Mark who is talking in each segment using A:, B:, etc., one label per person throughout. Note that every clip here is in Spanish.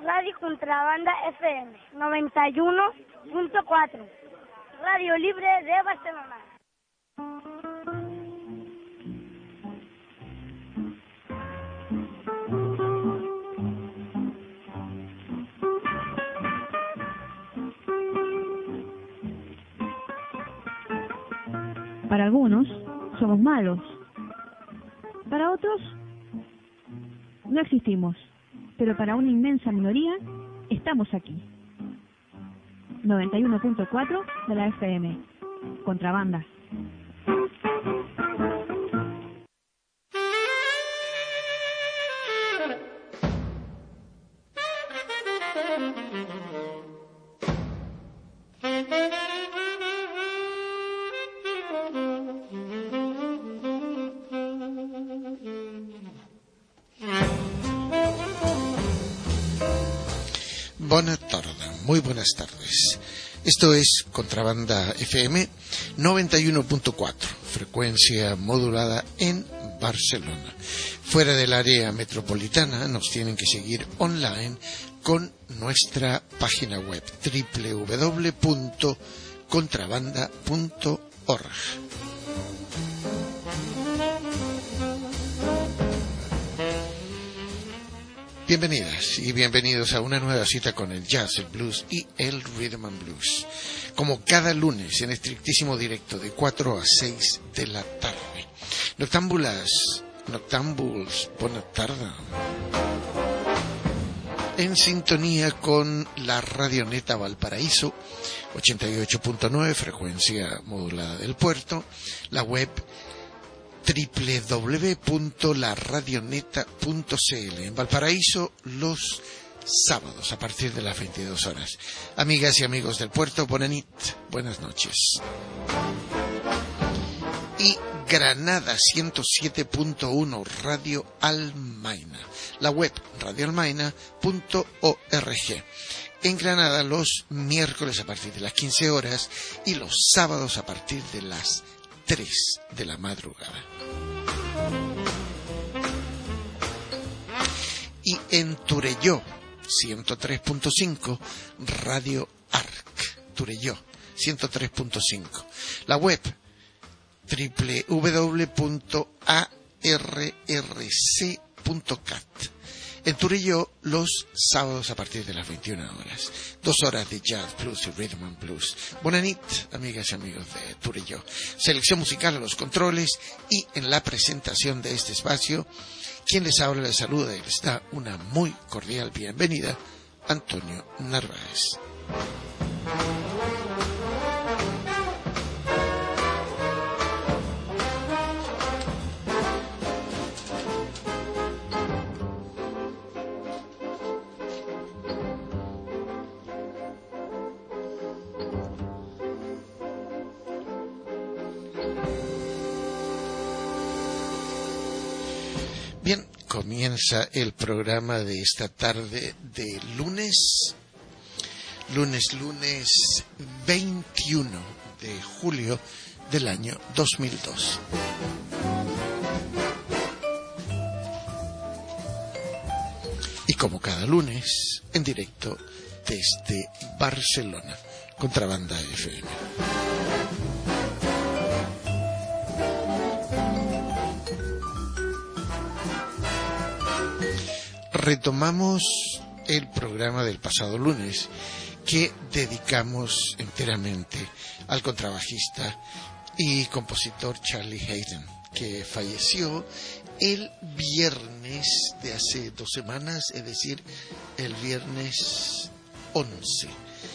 A: Radio Contrabanda FM 91.4, Radio Libre de Barcelona.
B: Para algunos somos malos, para otros no existimos, pero para una inmensa minoría estamos aquí. 91.4 de la FM, Contrabanda.
C: Buenas tardes, muy buenas tardes. Esto es Contrabanda FM 91.4, frecuencia modulada en Barcelona. Fuera del área metropolitana nos tienen que seguir online con nuestra página web www.contrabanda.org. Bienvenidas y bienvenidos a una nueva cita con el jazz, el blues y el rhythm and blues. Como cada lunes en estrictísimo directo de 4 a 6 de la tarde. Noctámbuls, buenas tardes. En sintonía con la Radioneta Valparaíso, 88.9, frecuencia modulada del puerto, la web www.laradioneta.cl en Valparaíso los sábados a partir de las 22 horas. Amigas y amigos del puerto, buenas noches. Y Granada 107.1 Radio Almaina, la web radioalmaina.org. En Granada los miércoles a partir de las 15 horas y los sábados a partir de las 3 de la madrugada. Y en Turelló 103.5 Radio Arc, Turelló 103.5. La web www.arrc.cat. En Turelló los sábados a partir de las 21 horas. 2 horas de jazz, blues y rhythm and blues. Buenas noches, amigas y amigos de Turelló. Selección musical a los controles y en la presentación de este espacio, quien les habla, les saluda y les da una muy cordial bienvenida, Antonio Narváez. Bien, comienza el programa de esta tarde de lunes 21 de julio del año 2002. Y como cada lunes, en directo desde Barcelona, Contrabanda FM. Retomamos el programa del pasado lunes que dedicamos enteramente al contrabajista y compositor Charlie Haden, que falleció el viernes de hace 2 semanas, es decir, el viernes 11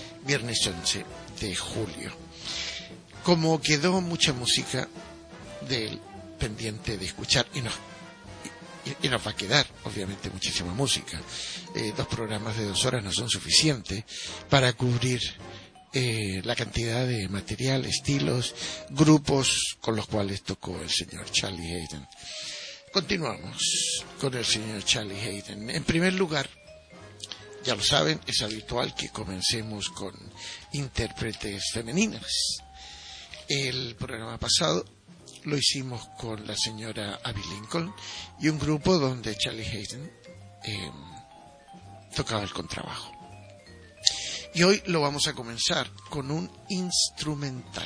C: de julio. Como quedó mucha música de él pendiente de escuchar, y nos va a quedar, obviamente, muchísima música. 2 programas de 2 horas no son suficientes para cubrir la cantidad de material, estilos, grupos con los cuales tocó el señor Charlie Haden. Continuamos con el señor Charlie Haden. En primer lugar, ya lo saben, es habitual que comencemos con intérpretes femeninas. El programa pasado lo hicimos con la señora Abby Lincoln y un grupo donde Charlie Haden tocaba el contrabajo. Y hoy lo vamos a comenzar con un instrumental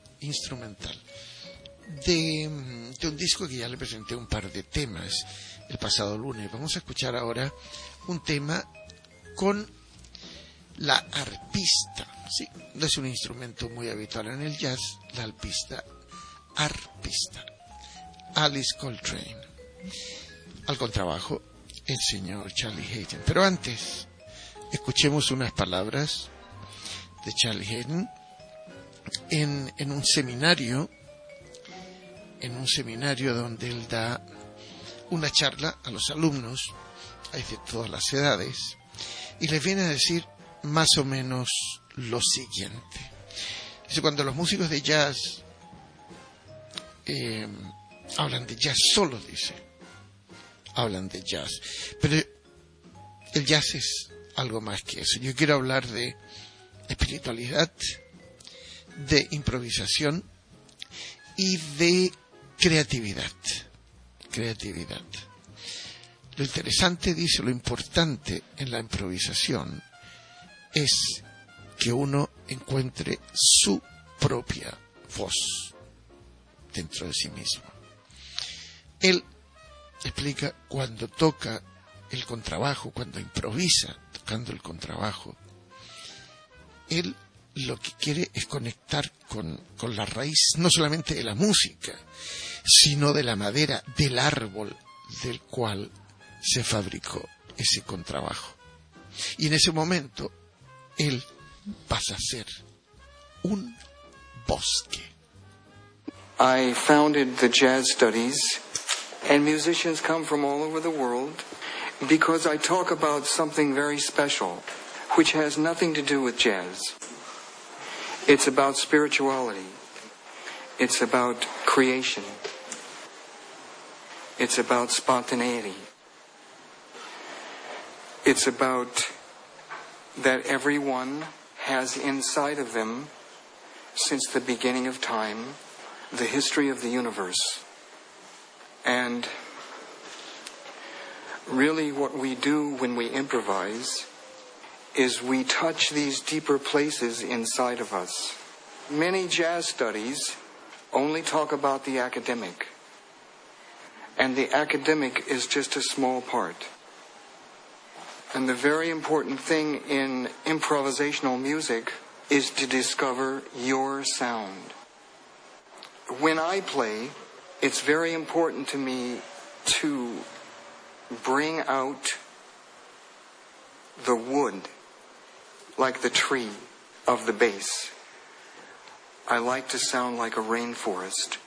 C: de un disco que ya le presenté un par de temas el pasado lunes. Vamos a escuchar ahora un tema con la arpista. Sí, no es un instrumento muy habitual en el jazz, la arpista, Alice Coltrane. Al contrabajo, el señor Charlie Haden. Pero antes, escuchemos unas palabras de Charlie Haden en un seminario donde él da una charla a los alumnos, hay de todas las edades, y les viene a decir más o menos lo siguiente. Dice, cuando los músicos de jazz hablan de jazz solo, hablan de jazz, pero el jazz es algo más que eso. Yo quiero hablar de espiritualidad, de improvisación y de creatividad. Lo interesante, dice, lo importante en la improvisación es que uno encuentre su propia voz dentro de sí mismo. Él explica, cuando toca el contrabajo, cuando improvisa tocando el contrabajo, él lo que quiere es conectar con la raíz, no solamente de la música, sino de la madera, del árbol del cual se fabricó ese contrabajo. Y en ese momento, él pasa a ser un bosque.
D: I founded the Jazz Studies, and musicians come from all over the world because I talk about something very special, which has nothing to do with jazz. It's about spirituality. It's about creation. It's about spontaneity. It's about that everyone has inside of them, since the beginning of time, the history of the universe. And really what we do when we improvise is we touch these deeper places inside of us. Many jazz studies only talk about the academic, and the academic is just a small part. And the very important thing in improvisational music is to discover your sound. When I play, it's very important to me to bring out the wood, like the tree of the bass. I like to sound like a rainforest.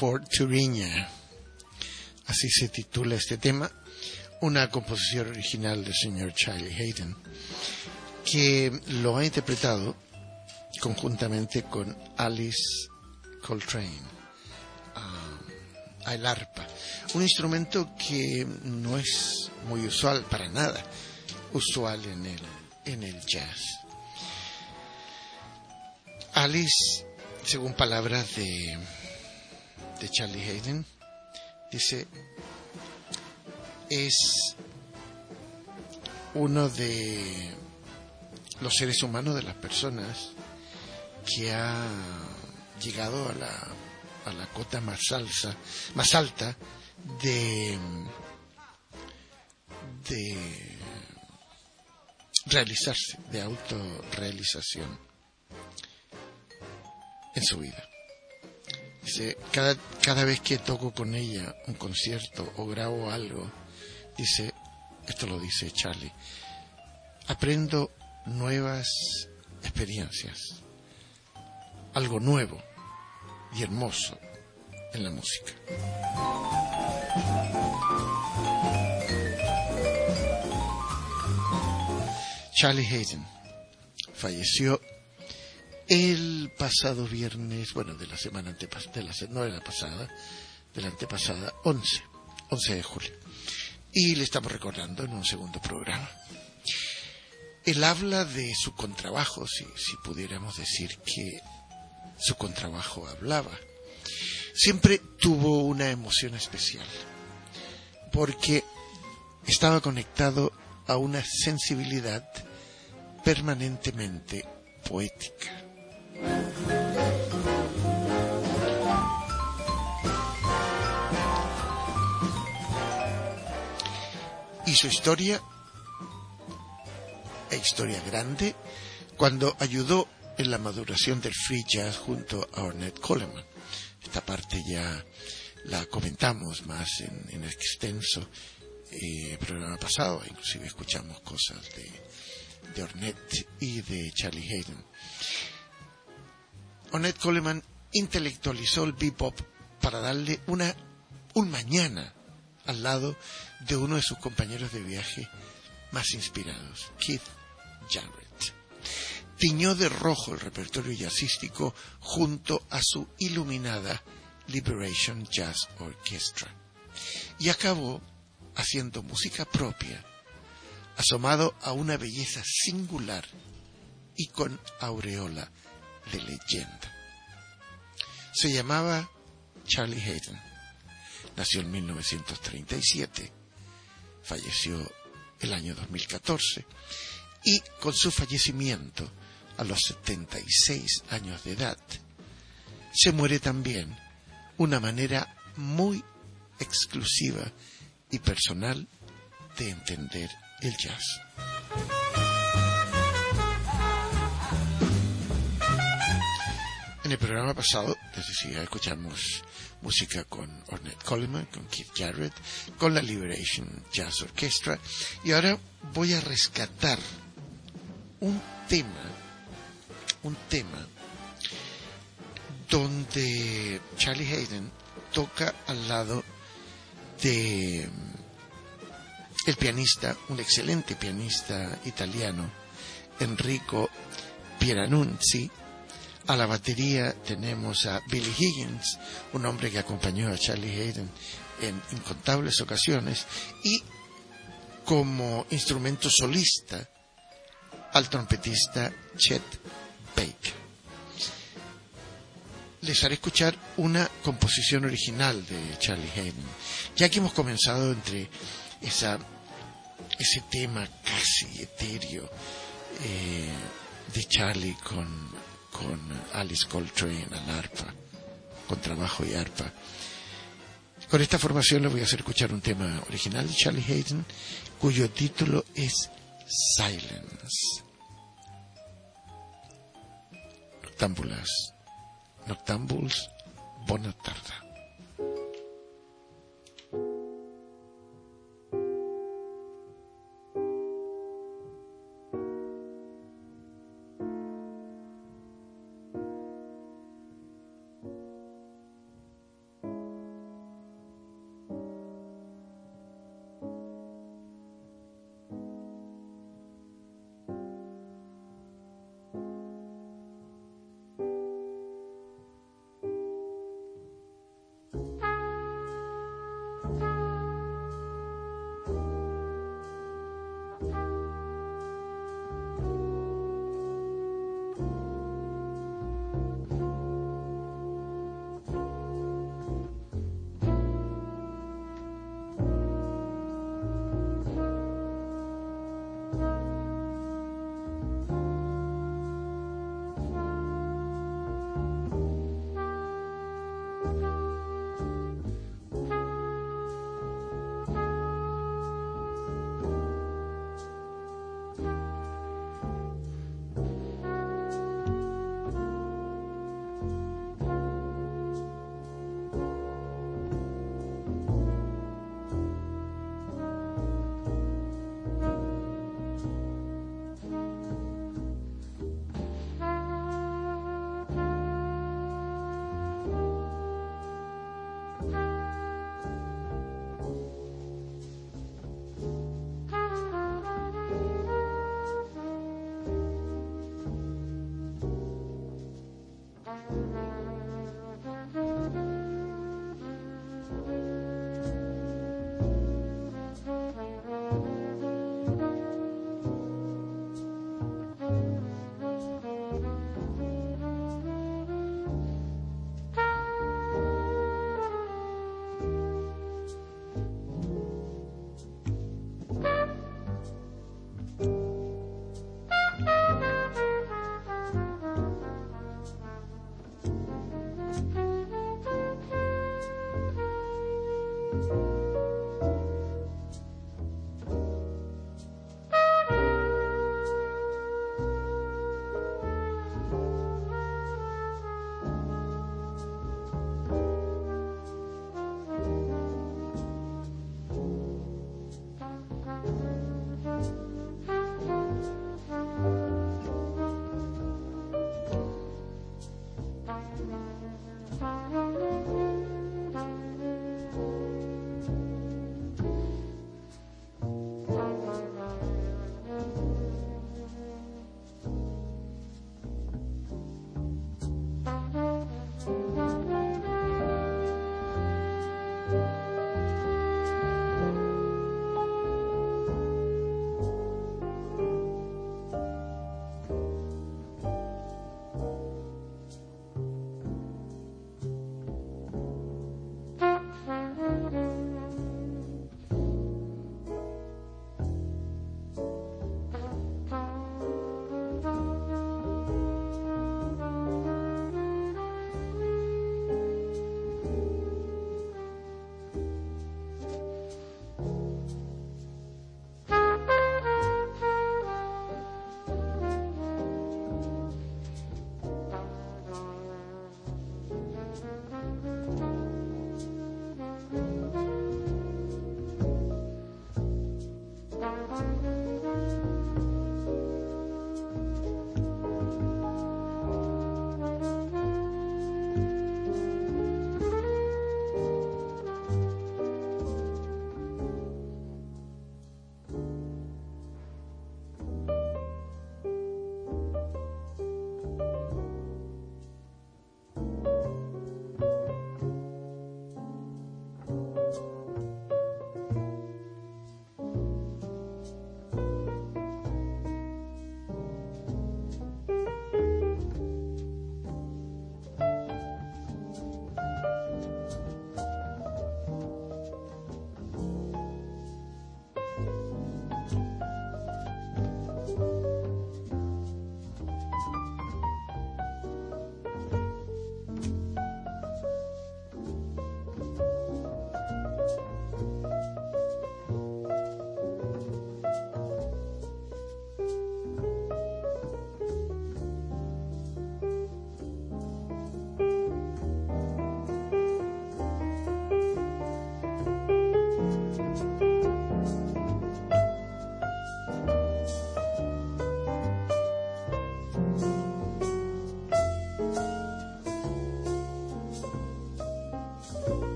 C: for Turiña. Así se titula este tema, una composición original del señor Charlie Haydn, que lo ha interpretado conjuntamente con Alice Coltrane al arpa, un instrumento que no es muy usual, para nada usual en el jazz. Alice, según palabras de Charlie Haydn, dice, es uno de los seres humanos, de las personas, que ha llegado a la cota más alta de realizarse, de autorrealización en su vida. Dice, cada vez que toco con ella un concierto o grabo algo, dice, esto lo dice Charlie, aprendo nuevas experiencias, algo nuevo y hermoso en la música. Charlie Haydn falleció el pasado viernes, de la semana antepasada, de la antepasada, 11 de julio. Y le estamos recordando en un segundo programa. Él habla de su contrabajo, si pudiéramos decir que su contrabajo hablaba. Siempre tuvo una emoción especial, porque estaba conectado a una sensibilidad permanentemente poética. Y su historia grande, cuando ayudó en la maduración del free jazz junto a Ornette Coleman. Esta parte ya la comentamos más en extenso el programa pasado, inclusive escuchamos cosas de Ornette y de Charlie Haydn. Ornette Coleman intelectualizó el bebop para darle un mañana al lado de uno de sus compañeros de viaje más inspirados, Keith Jarrett. Tiñó de rojo el repertorio jazzístico junto a su iluminada Liberation Jazz Orchestra y acabó haciendo música propia, asomado a una belleza singular y con aureola de leyenda. Se llamaba Charlie Haydn. Nació en 1937, falleció el año 2014 y con su fallecimiento a los 76 años de edad se muere también una manera muy exclusiva y personal de entender el jazz. En el programa pasado, les decía, escuchamos música con Ornette Coleman, con Keith Jarrett, con la Liberation Jazz Orchestra, y ahora voy a rescatar un tema donde Charlie Haydn toca al lado de el pianista, un excelente pianista italiano, Enrico Pieranunzi. A la batería tenemos a Billy Higgins, un hombre que acompañó a Charlie Haydn en incontables ocasiones, y como instrumento solista al trompetista Chet Baker. Les haré escuchar una composición original de Charlie Haydn, ya que hemos comenzado entre ese tema casi etéreo de Charlie con Alice Coltrane al arpa, contrabajo y arpa. Con esta formación les voy a hacer escuchar un tema original de Charlie Haydn, cuyo título es Silence. Noctambuls, bona tarda.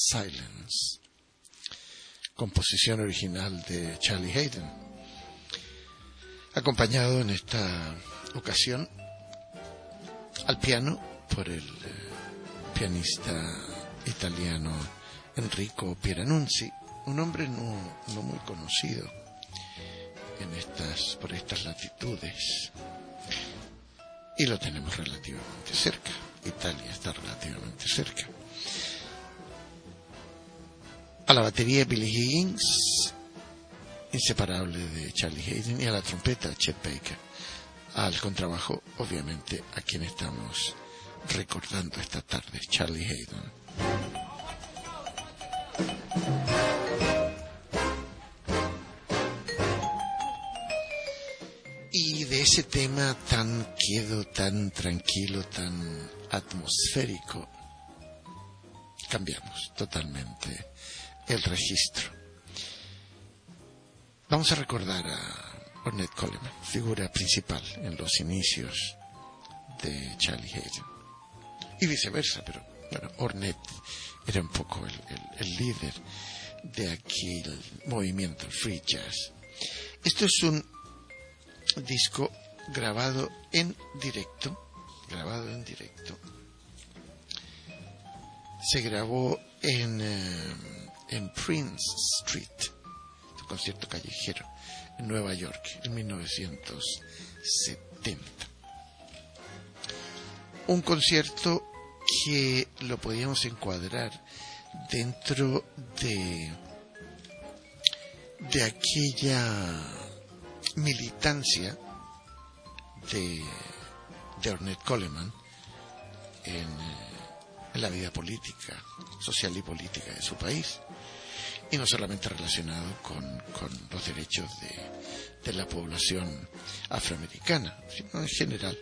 C: Silence, composición original de Charlie Haydn, acompañado en esta ocasión al piano por el pianista italiano Enrico Pieranunzi, un hombre no muy conocido por estas latitudes, y lo tenemos relativamente cerca. Italia está relativamente cerca. A la batería Billy Higgins, inseparable de Charlie Haydn, y a la trompeta Chet Baker. Al contrabajo, obviamente, a quien estamos recordando esta tarde, Charlie Haydn. Y de ese tema tan quedo, tan tranquilo, tan atmosférico, cambiamos totalmente el registro. Vamos a recordar a Ornette Coleman, figura principal en los inicios de Charlie Haydn, y viceversa, pero bueno, Ornette era un poco el líder de aquel movimiento, el free jazz. Esto es un disco grabado en directo. Se grabó en Prince Street, un concierto callejero en Nueva York en 1970. Un concierto que lo podíamos encuadrar dentro de aquella militancia de Ornette Coleman en la vida política, social y política de su país, y no solamente relacionado con los derechos de la población afroamericana, sino en general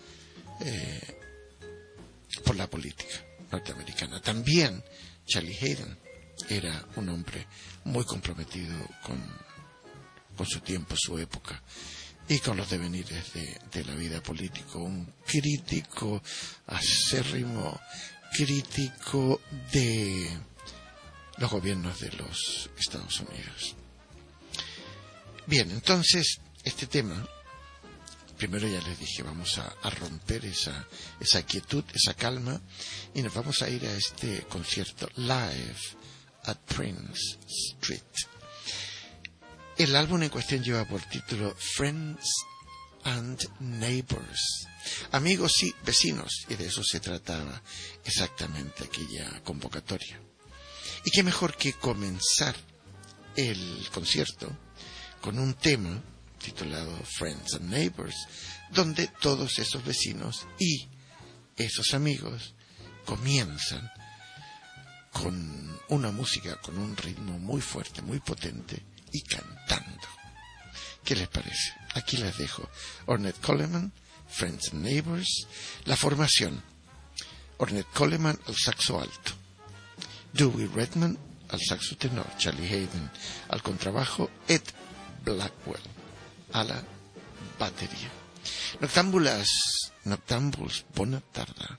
C: por la política norteamericana. También Charlie Haydn era un hombre muy comprometido con su tiempo, su época, y con los devenires de la vida política, un crítico acérrimo, crítico de los gobiernos de los Estados Unidos. Bien, entonces, este tema, primero ya les dije, vamos a romper esa quietud, esa calma, y nos vamos a ir a este concierto live at Prince Street. El álbum en cuestión lleva por título Friends and Neighbors, amigos y vecinos, y de eso se trataba exactamente aquella convocatoria. Y qué mejor que comenzar el concierto con un tema titulado Friends and Neighbors, donde todos esos vecinos y esos amigos comienzan con una música, con un ritmo muy fuerte, muy potente, y cantando. ¿Qué les parece? Aquí les dejo Ornette Coleman, Friends and Neighbors, la formación: Ornette Coleman al saxo alto, Dewey Redman al saxo tenor, Charlie Haydn al contrabajo, Ed Blackwell a la batería. Noctambuls, bona tarda.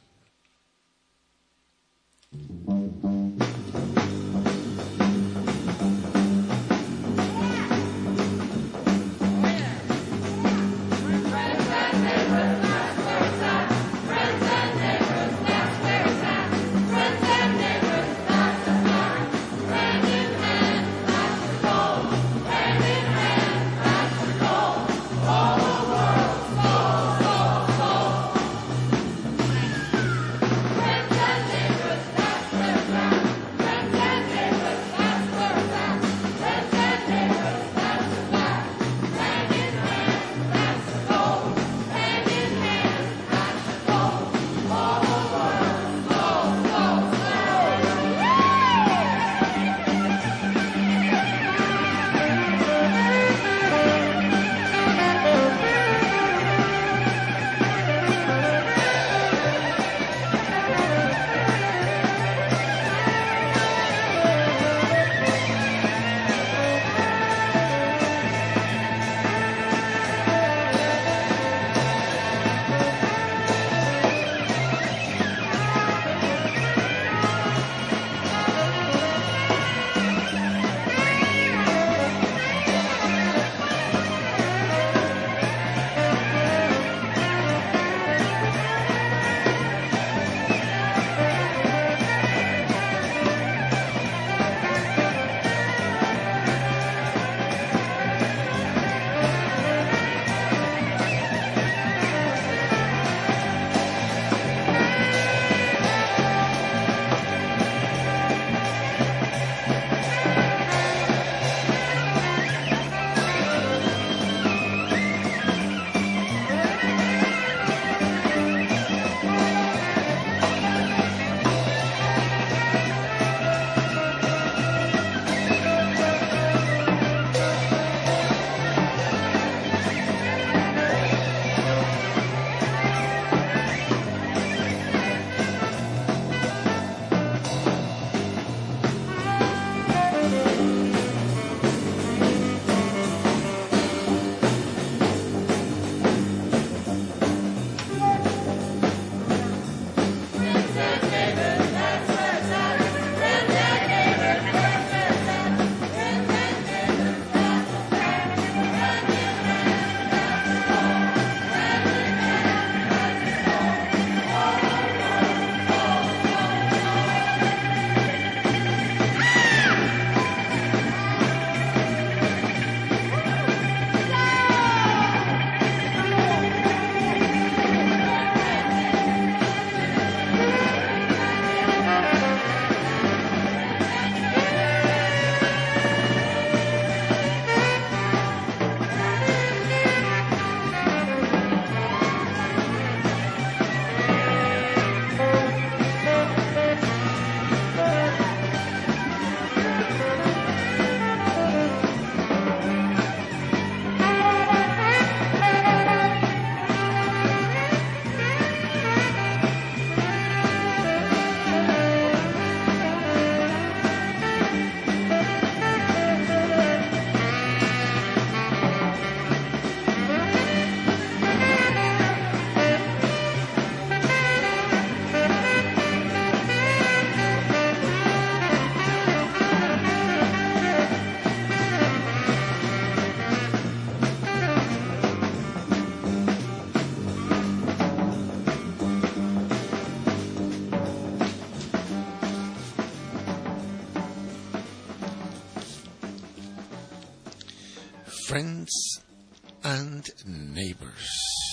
C: Friends and Neighbors.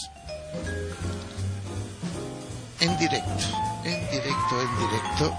C: En directo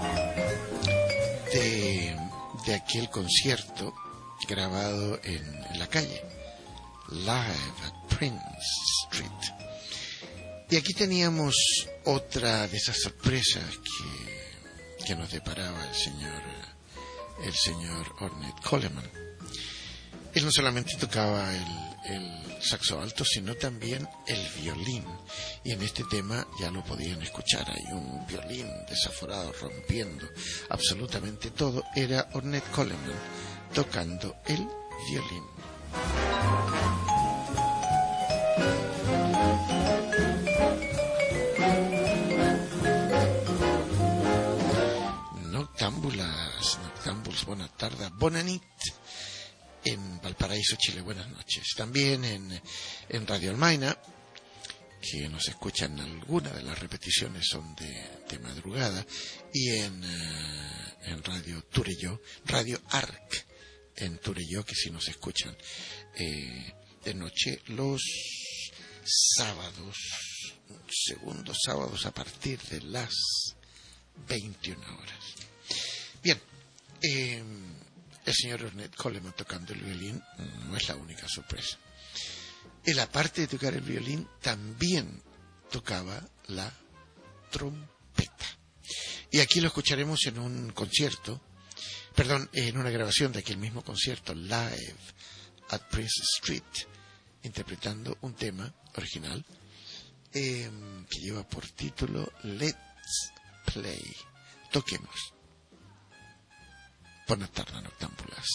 C: de aquel concierto grabado en la calle, Live at Prince Street. Y aquí teníamos otra de esas sorpresas que nos deparaba el señor Ornette Coleman. Él no solamente tocaba el saxo alto, sino también el violín. Y en este tema ya lo podían escuchar. Hay un violín desaforado rompiendo absolutamente todo. Era Ornette Coleman tocando el violín. Noctámbuls, buenas tardes, bona nit, en Valparaíso, Chile, buenas noches. También en Radio Almaina, que nos escuchan algunas de las repeticiones son de madrugada, y en Radio Turelló, Radio Arc, en Turelló, que sí nos escuchan de noche los sábados, segundos sábados a partir de las 21 horas. Bien, el señor Ornette Coleman tocando el violín no es la única sorpresa. Él, aparte de tocar el violín, también tocaba la trompeta. Y aquí lo escucharemos en un concierto, en una grabación de aquel mismo concierto, Live at Prince Street, interpretando un tema original que lleva por título Let's Play. Toquemos. Buenas tardes, noctámbulas.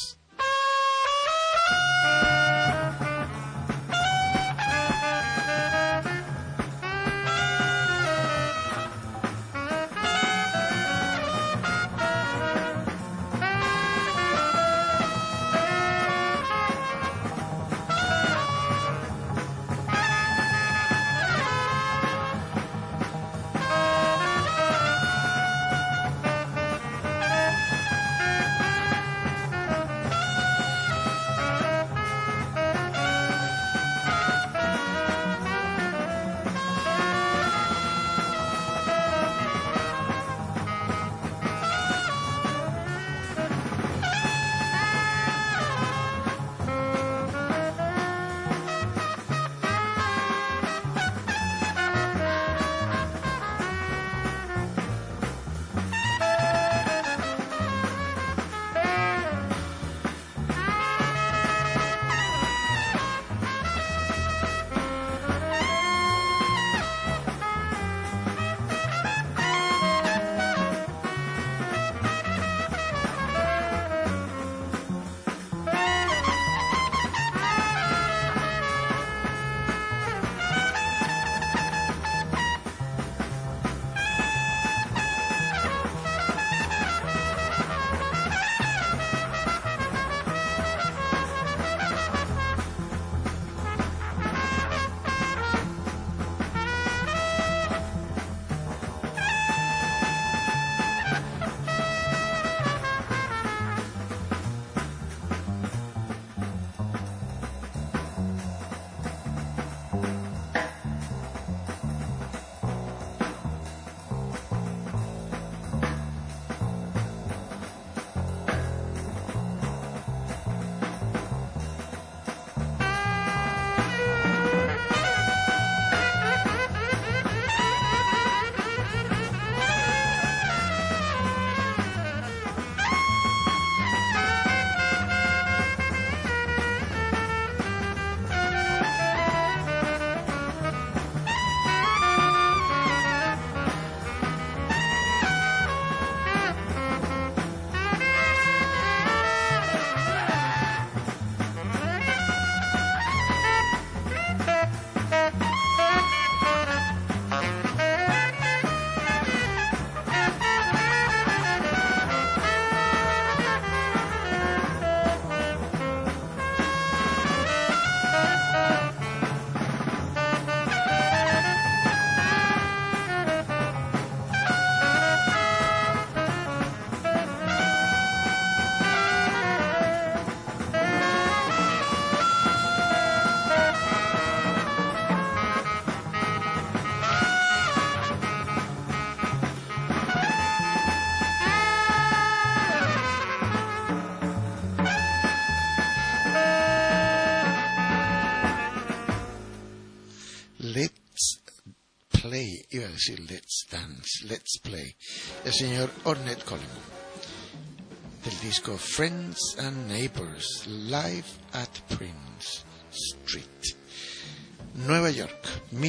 C: play, iba a decir let's dance, let's play, el señor Ornette Coleman, del disco Friends and Neighbors, Live at Prince Street, Nueva York,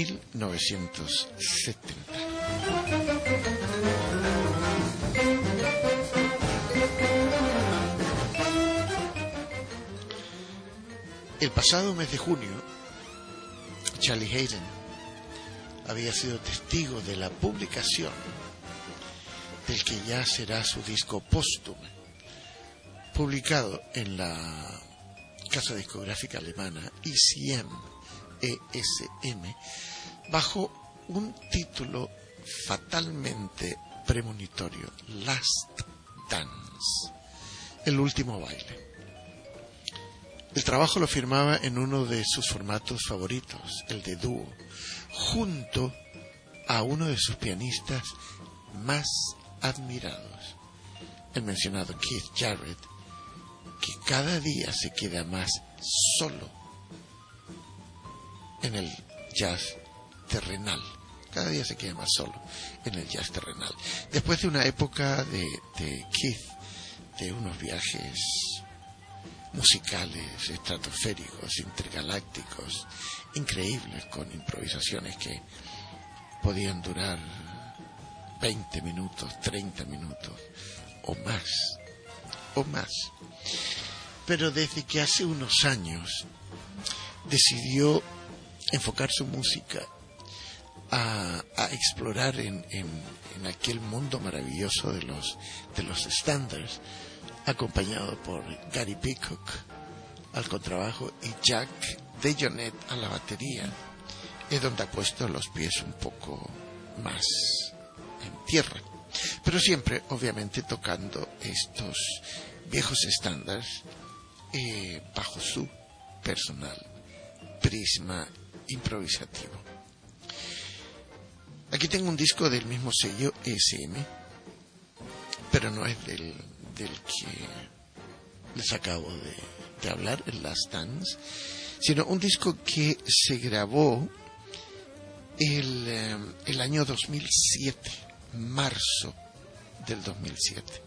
C: 1970. El pasado mes de junio, Charlie Haden había sido testigo de la publicación del que ya será su disco póstumo, publicado en la casa discográfica alemana ECM, bajo un título fatalmente premonitorio, Last Dance, el último baile. El trabajo lo firmaba en uno de sus formatos favoritos, el de dúo, junto a uno de sus pianistas más admirados, el mencionado Keith Jarrett, que cada día se queda más solo en el jazz terrenal. Cada día se queda más solo en el jazz terrenal. Después de una época de Keith, de unos viajes musicales estratosféricos, intergalácticos, increíbles, con improvisaciones que podían durar 20 minutos, 30 minutos o más. Pero desde que hace unos años decidió enfocar su música a explorar en aquel mundo maravilloso de los estándares, acompañado por Gary Peacock al contrabajo y Jack DeJohnette a la batería, es donde ha puesto los pies un poco más en tierra, pero siempre obviamente tocando estos viejos estándares bajo su personal prisma improvisativo. Aquí tengo un disco del mismo sello ESM, pero no es del que les acabo de hablar, el Last Dance, sino un disco que se grabó el año 2007, marzo del 2007,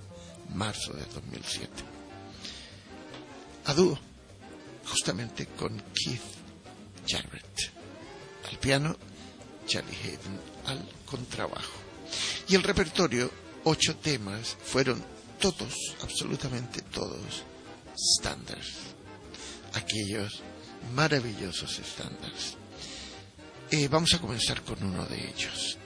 C: a dúo, justamente con Keith Jarrett al piano, Charlie Haden al contrabajo. Y el repertorio, 8 temas, fueron todos, absolutamente todos, estándares, aquellos maravillosos estándares. Vamos a comenzar con uno de ellos,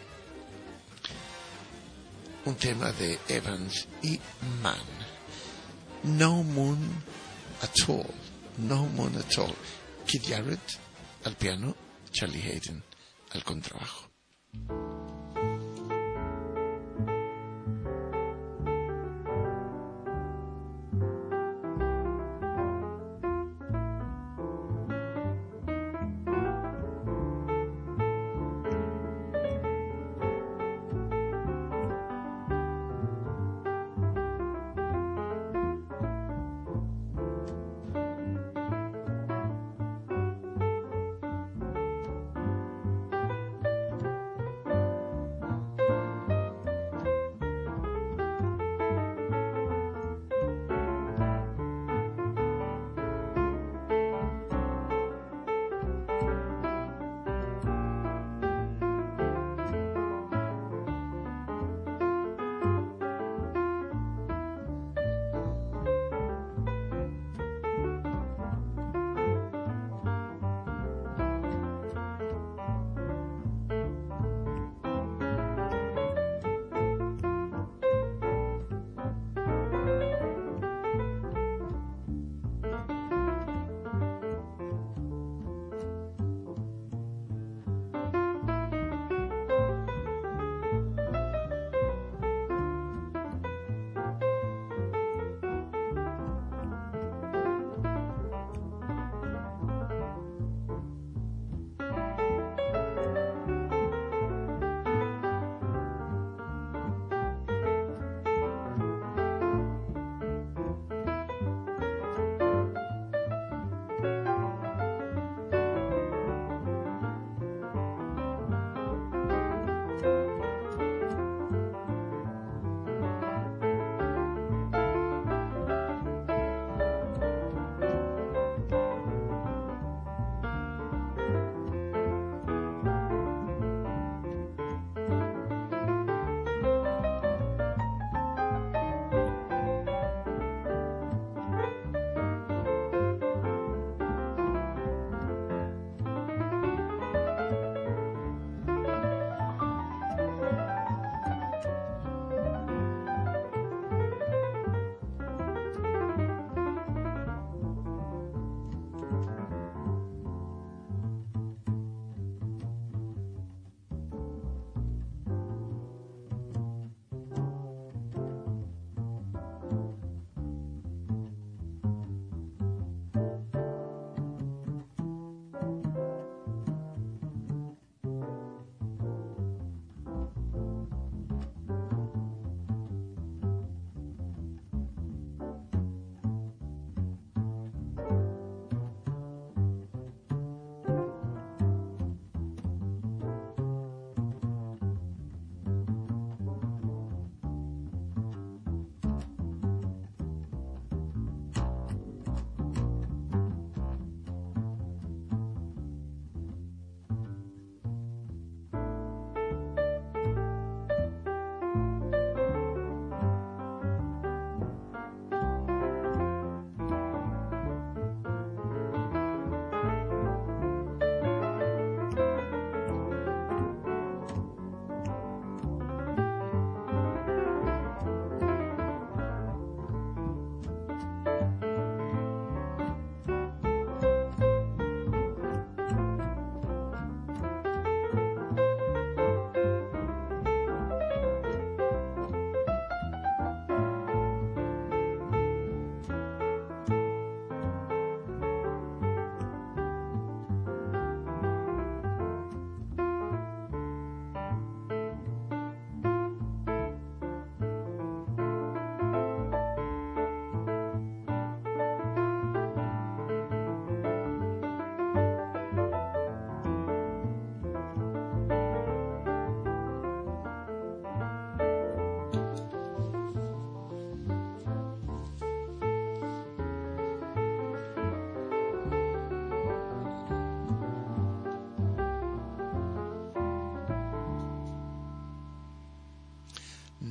C: un tema de Evans y Mann, No Moon at All, No Moon at All. Keith Jarrett al piano, Charlie Haden al contrabajo.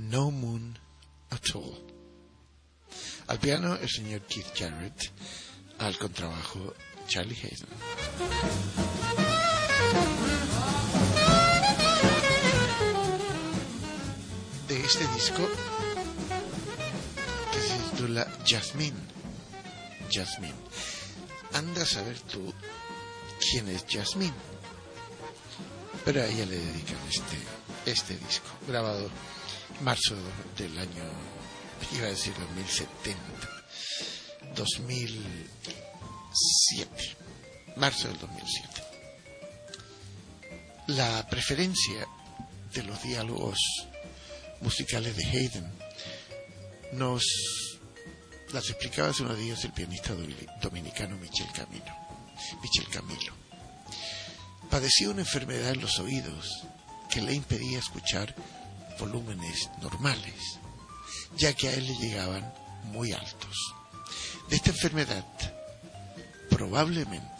C: No Moon at All. Al piano el señor Keith Jarrett, al contrabajo Charlie Haden. De este disco, que se titula Jasmine, anda a saber tú quién es Jasmine, pero a ella le dedican este disco, grabado en marzo del año, iba a decir 2007, marzo del 2007. La preferencia de los diálogos musicales de Haydn nos las explicaba hace unos días el pianista dominicano Michel Camilo. Padecía una enfermedad en los oídos que le impedía escuchar volúmenes normales, ya que a él le llegaban muy altos. De esta enfermedad, probablemente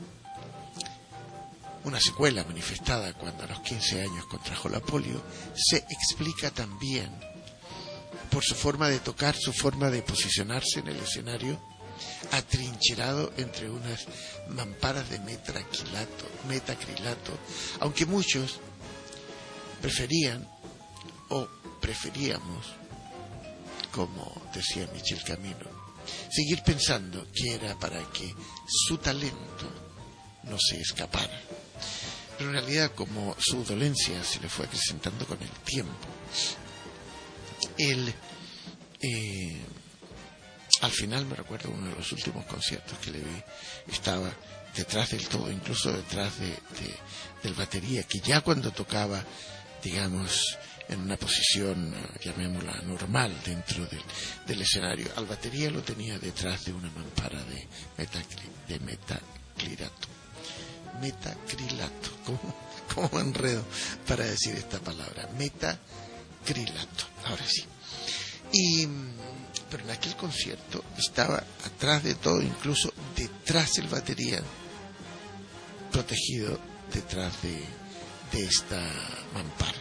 C: una secuela manifestada cuando a los 15 años contrajo la polio, se explica también por su forma de tocar, su forma de posicionarse en el escenario, atrincherado entre unas mamparas de metacrilato, aunque muchos preferíamos, como decía Michel Camilo, seguir pensando que era para que su talento no se escapara. Pero en realidad, como su dolencia se le fue acrecentando con el tiempo, él, al final, me recuerdo uno de los últimos conciertos que le vi, estaba detrás del todo, incluso detrás del batería, que ya cuando tocaba, digamos, en una posición, llamémosla normal, dentro del escenario, al batería lo tenía detrás de una mampara de metacrilato, como enredo para decir esta palabra, metacrilato, ahora sí. Pero en aquel concierto estaba atrás de todo, incluso detrás del batería, protegido detrás de esta mampara.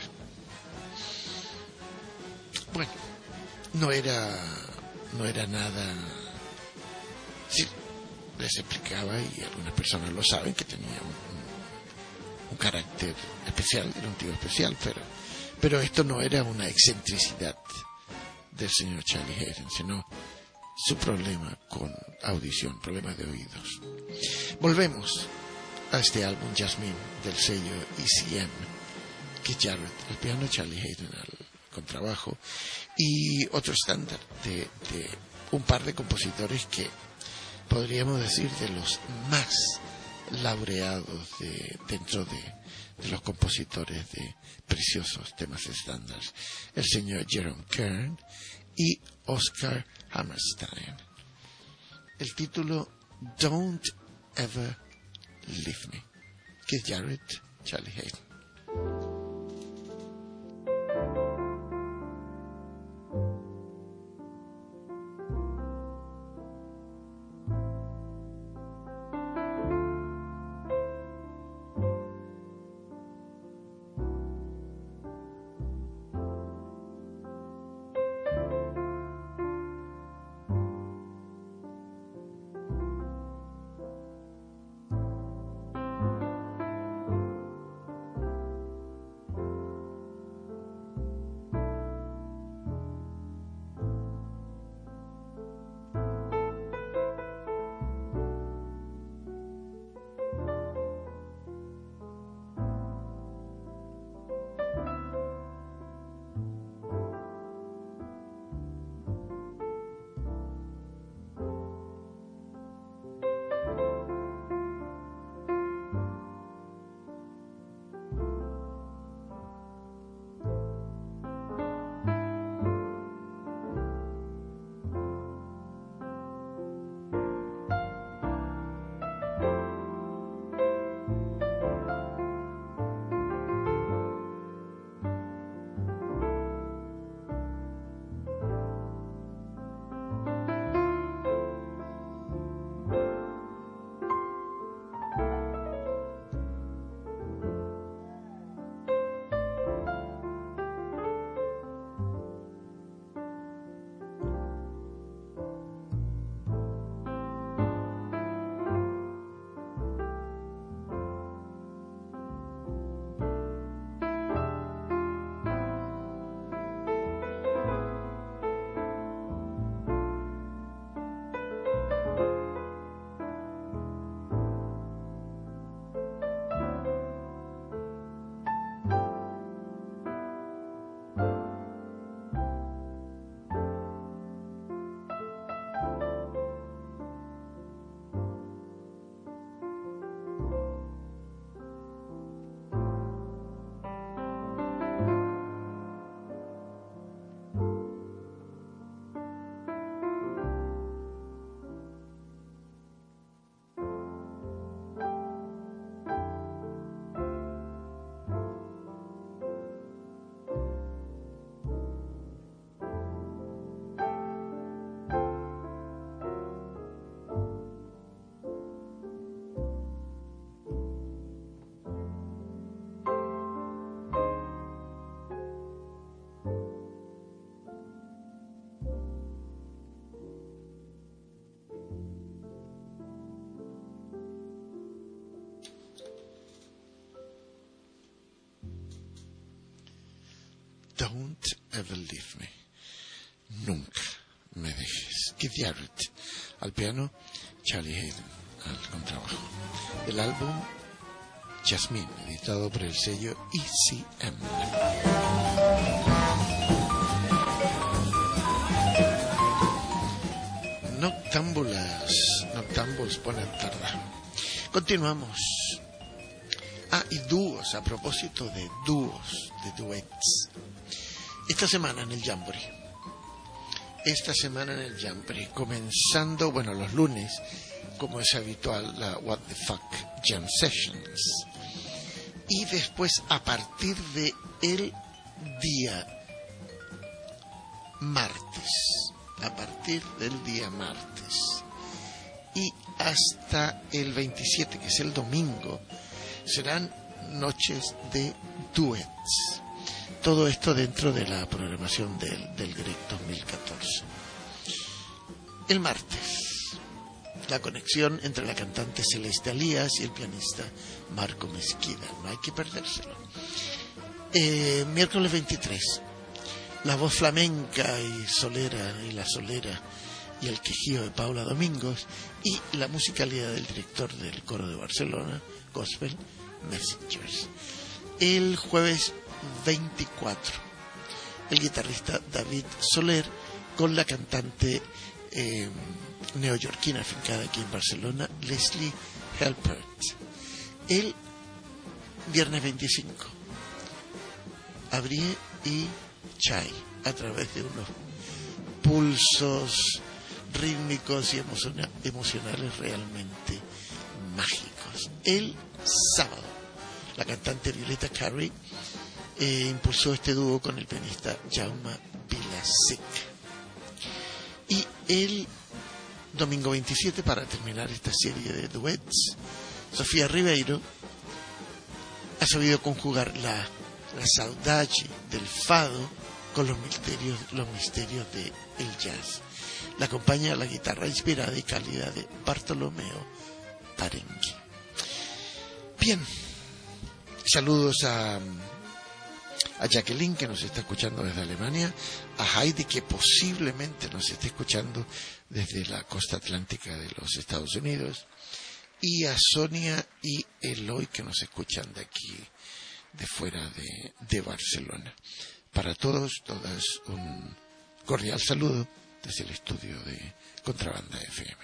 C: Bueno, no era nada. Sí, les explicaba, y algunas personas lo saben, que tenía un carácter especial, era un tipo especial, pero esto no era una excentricidad del señor Charlie Haden, sino su problema con audición, problemas de oídos. Volvemos a este álbum Jasmine del sello ECM, Keith Jarrett al piano, Charlie Haden al contrabajo, y otro estándar de un par de compositores que podríamos decir de los más laureados dentro de los compositores de preciosos temas estándares, el señor Jerome Kern y Oscar Hammerstein. El título Don't Ever Leave Me, Keith Jarrett, Charlie Haden. Don't Ever Leave Me. Nunca me dejes. Keith Jarrett al piano, Charlie Haden al contrabajo. El álbum Jasmine, editado por el sello ECM. Noctambules ponen tarda. Continuamos. Y dúos, a propósito de dúos, de duets. Esta semana en el Jamboree, comenzando, los lunes, como es habitual, la What the Fuck Jam Sessions. Y después, a partir de el día martes, y hasta el 27, que es el domingo, serán noches de duets. Todo esto dentro de la programación del Grec 2014. El martes, la conexión entre la cantante Celeste Alías y el pianista Marco Mesquida. No hay que perdérselo. Miércoles 23, la voz flamenca y la solera y el quejío de Paula Domingos y la musicalidad del director del coro de Barcelona, Gospel Messengers. El jueves 24, el guitarrista David Soler con la cantante neoyorquina afincada aquí en Barcelona, Leslie Helpert. El viernes 25, Abrié y Chai, a través de unos pulsos rítmicos y emocionales realmente mágicos. El sábado, la cantante Violeta Carey impulsó este dúo con el pianista Jaume Vilasec. Y el domingo 27, para terminar esta serie de duets, Sofía Ribeiro ha sabido conjugar la saudade del fado con los misterios del jazz. La acompaña la guitarra inspirada y cálida de Bartolomeo Parenghi. Bien, saludos a Jacqueline, que nos está escuchando desde Alemania, a Heidi, que posiblemente nos esté escuchando desde la costa atlántica de los Estados Unidos, y a Sonia y Eloy, que nos escuchan de aquí, de fuera de Barcelona. Para todas, un cordial saludo desde el estudio de Contrabanda FM.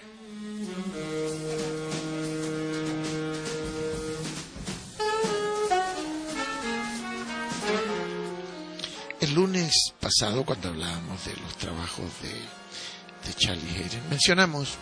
C: El lunes pasado, cuando hablábamos de los trabajos de Charlie Haden, mencionamos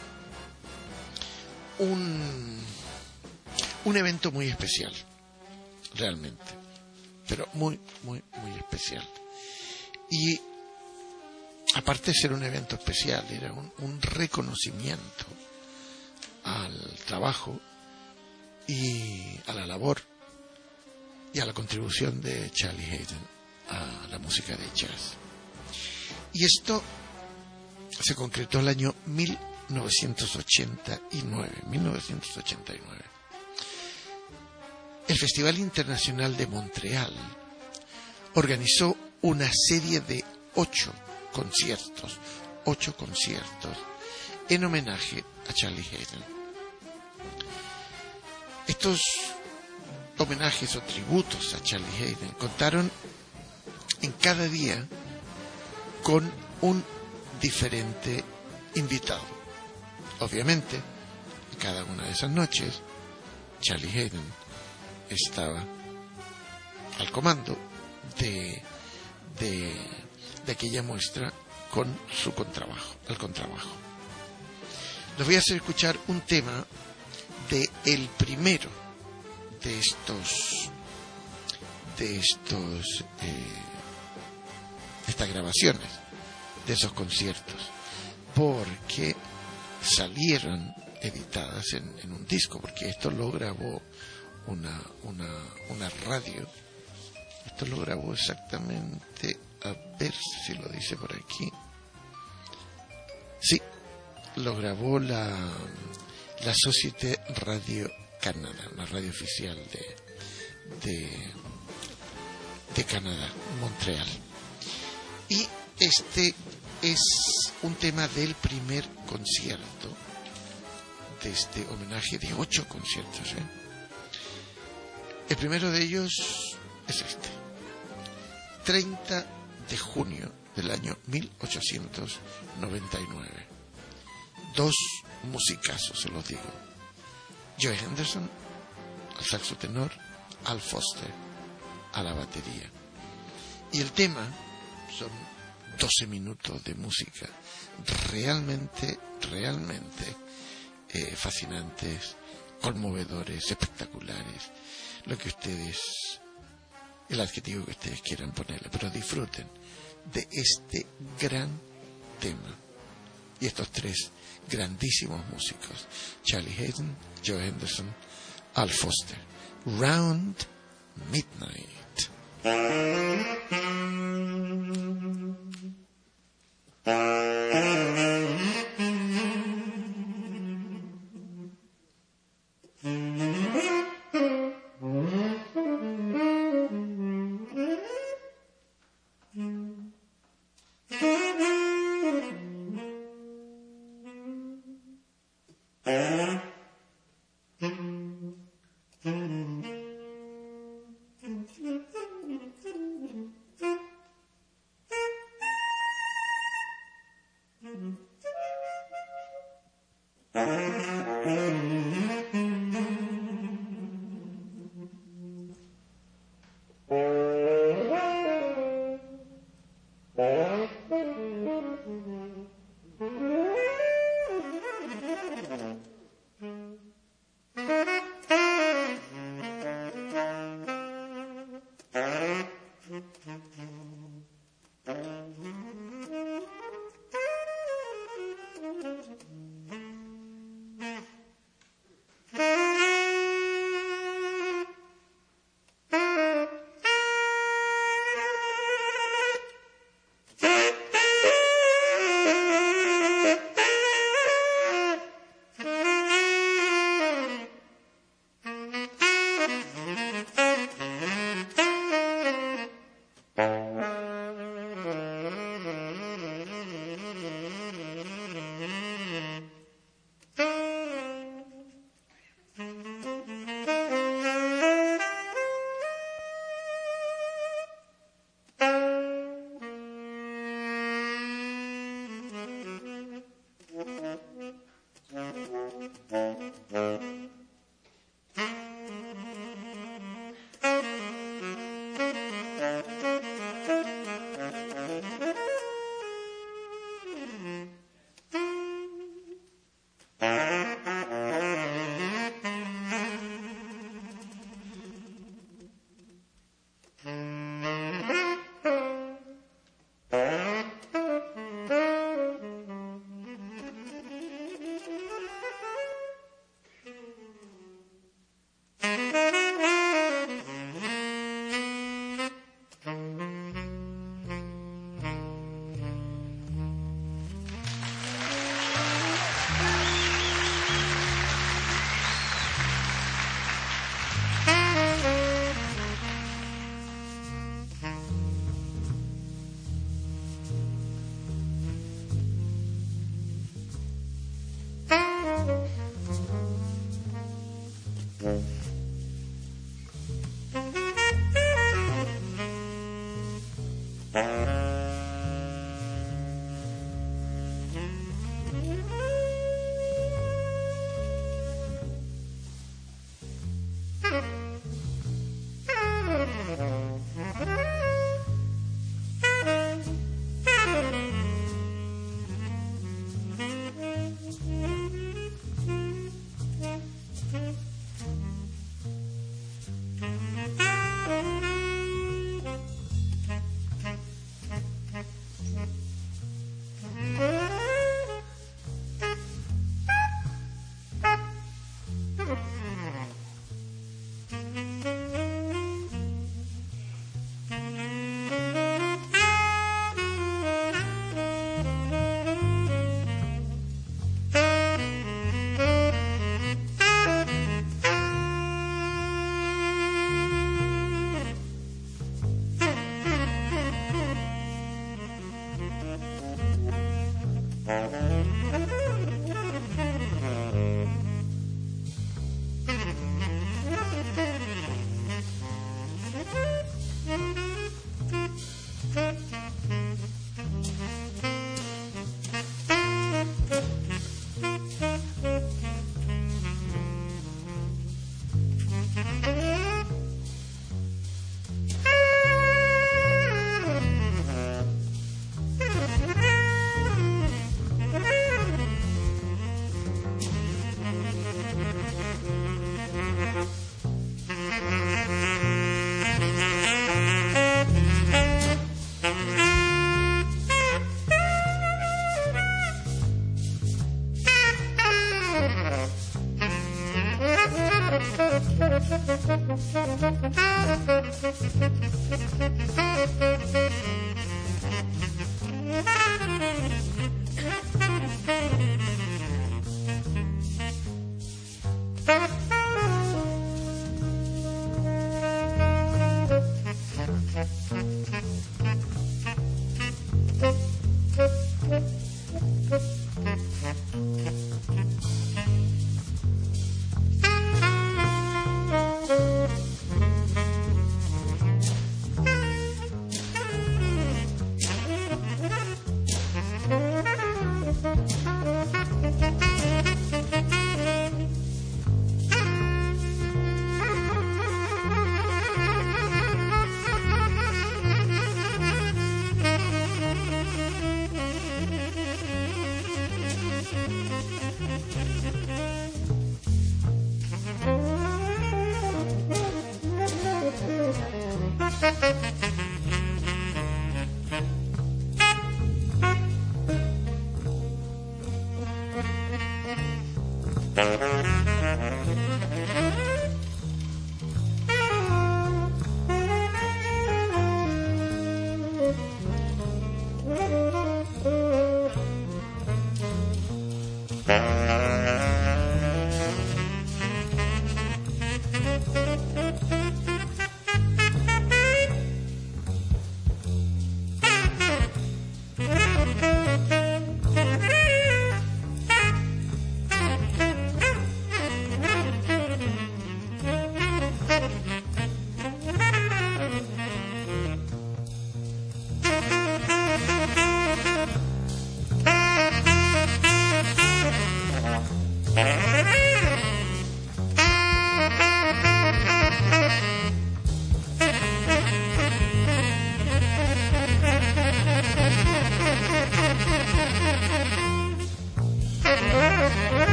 C: un evento muy especial, realmente, pero muy, muy, muy especial. Y aparte de ser un evento especial, era un reconocimiento al trabajo y a la labor y a la contribución de Charlie Haden a la música de jazz. Y esto se concretó el año 1989. El Festival Internacional de Montreal organizó una serie de 8 conciertos en homenaje a Charlie Haden. Estos homenajes o tributos a Charlie Haden contaron en cada día con un diferente invitado. Obviamente, en cada una de esas noches, Charlie Haden estaba al comando de aquella muestra con su contrabajo. Les voy a hacer escuchar un tema de el primero de estas grabaciones de esos conciertos, porque salieron editadas en un disco, porque esto lo grabó una radio. Esto lo grabó exactamente, a ver si lo dice por aquí. Sí, lo grabó la Société Radio Canadá, la radio oficial de Canadá, Montreal. Y este es un tema del primer concierto de este homenaje de 8 conciertos. El primero de ellos es este, 30 de junio del año 1899. 2 musicazos, se los digo. Joe Henderson al saxo tenor, Al Foster a la batería. Y el tema son 12 minutos de música realmente fascinantes, conmovedores, espectaculares, el adjetivo que ustedes quieran ponerle, pero disfruten de este gran tema y estos 3 grandísimos músicos, Charlie Haydn, Joe Henderson, Al Foster. Round Midnight.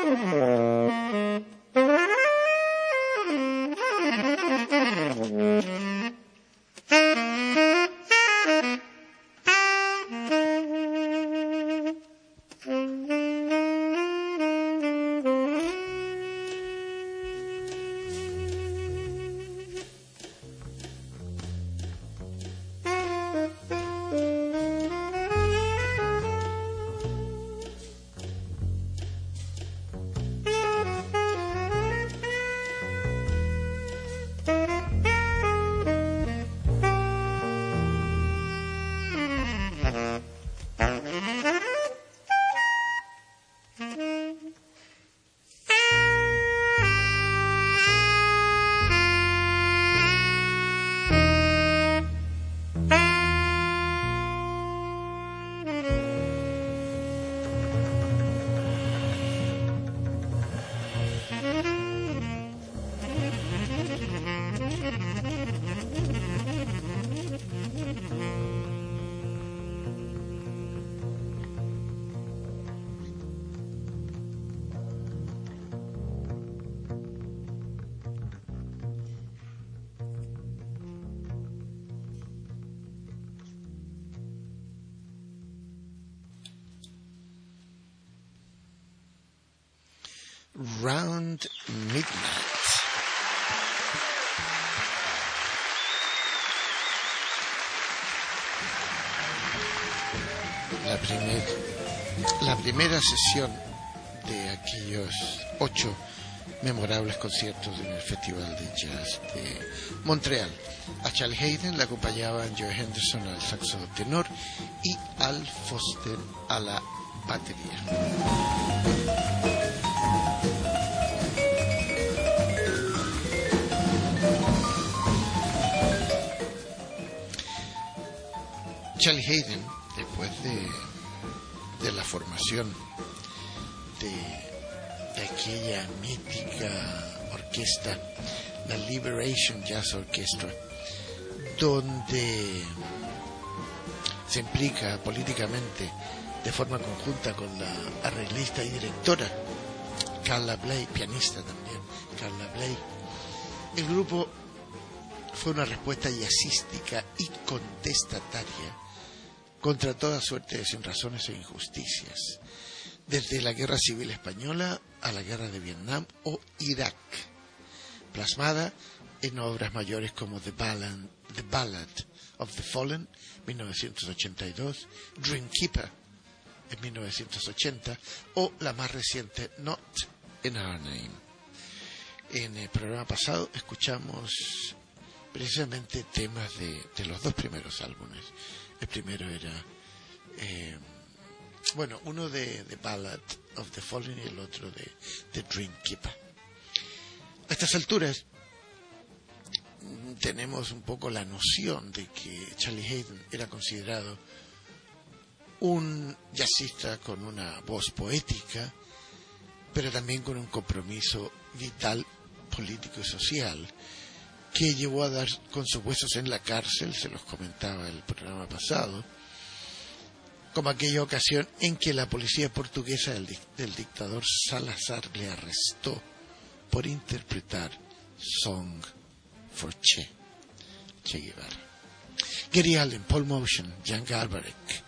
C: Round Midnight. La primera sesión de aquellos 8 memorables conciertos en el Festival de Jazz de Montreal. A Charlie Haydn le acompañaban Joe Henderson al saxo tenor y Al Foster a la batería. Charlie Haydn, después de la formación de aquella mítica orquesta, la Liberation Jazz Orchestra, donde se implica políticamente de forma conjunta con la arreglista y directora Carla Bley, pianista también, Carla Bley, el grupo fue una respuesta jazzística y contestataria contra toda suerte de sinrazones e injusticias, desde la Guerra Civil Española a la Guerra de Vietnam o Irak, plasmada en obras mayores como The Ballad of the Fallen, 1982, Dreamkeeper, en 1980, o la más reciente, Not in Our Name. En el programa pasado escuchamos precisamente temas de los dos primeros álbumes. El primero era, uno de The Ballad of the Fallen y el otro de The Dreamkeeper. A estas alturas tenemos un poco la noción de que Charlie Haydn era considerado un jazzista con una voz poética, pero también con un compromiso vital, político y social, que llevó a dar con sus huesos en la cárcel, se los comentaba el programa pasado, como aquella ocasión en que la policía portuguesa del dictador Salazar le arrestó por interpretar Song for Che Guevara. Gary Allen, Paul Motian, Jan Garbarek,